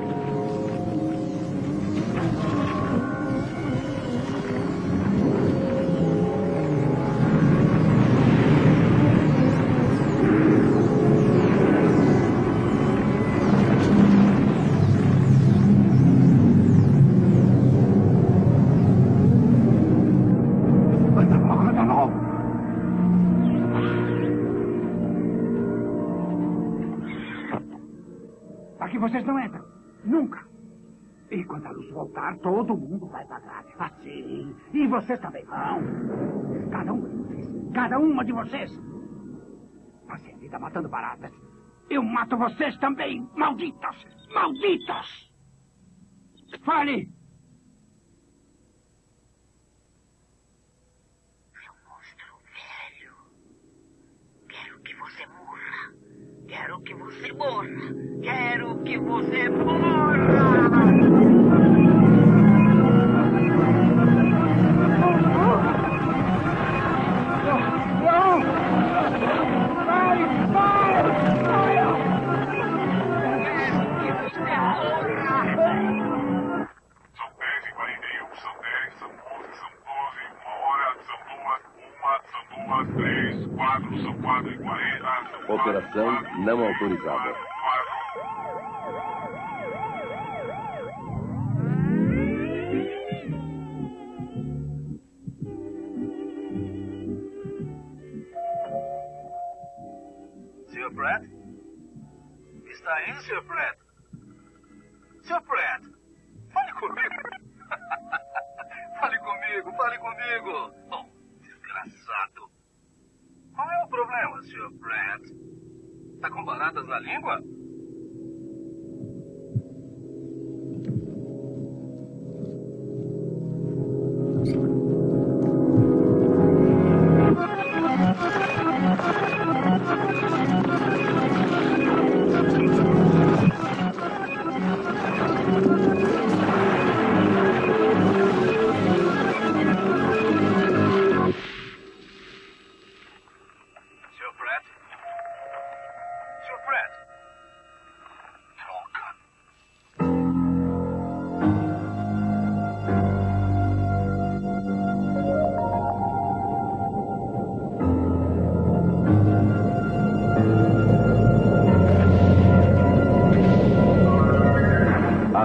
Aqui vocês não entram. Nunca. E quando a luz voltar, todo mundo vai pagar. Assim. E vocês também vão. Cada um de vocês. Cada uma de vocês. Passei a vida matando baratas. Eu mato vocês também. Malditos. Malditos. Fale. Seu monstro velho. Quero que você morra. Quero que você morra. Quero que você morra. Operação não autorizada. Sr. Pratt? Está aí, Sr. Pratt? Sr. Pratt, fale comigo. Fale comigo. Oh, desgraçado. Qual é o problema, Sr. Pratt? Tá com baratas na língua?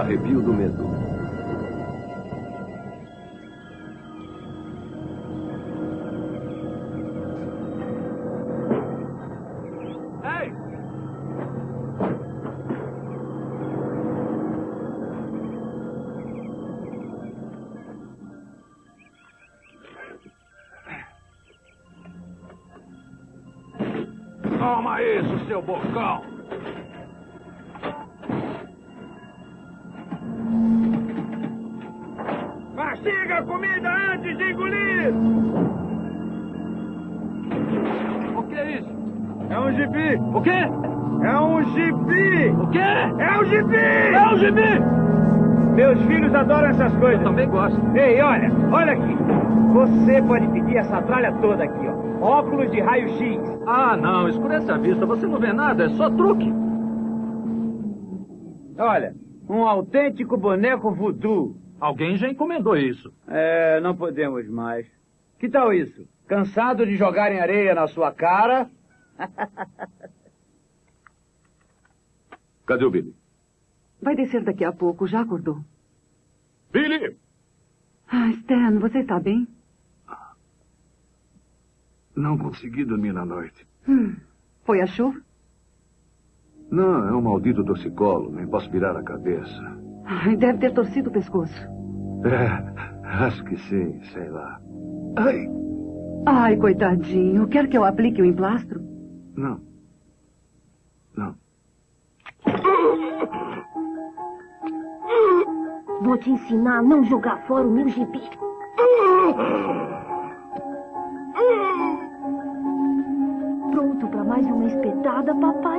Arrepio do Medo. Ei! Toma isso, seu bocão! Mastiga a comida antes de engolir! O que é isso? É um gibi! O quê? É um gibi! O quê? É um gibi! É um gibi! Meus filhos adoram essas coisas. Eu também gosto. Ei, olha aqui. Você pode pedir essa tralha toda aqui, ó. Óculos de raio-x. Ah, não, escurece a vista. Você não vê nada, é só truque. Olha, um autêntico boneco voodoo. Alguém já encomendou isso. É, não podemos mais. Que tal isso? Cansado de jogarem areia na sua cara? Cadê o Billy? Vai descer daqui a pouco, já acordou. Billy! Ah, Stan, você está bem? Não consegui dormir na noite. Foi a chuva? Não, é um maldito torcicolo. Nem posso virar a cabeça. Ai, deve ter torcido o pescoço. Acho que sim, sei lá. Ai! Ai, coitadinho. Quer que eu aplique o emplastro? Não. Não. Vou te ensinar a não jogar fora o meu gibi. Pronto para mais uma espetada, papai?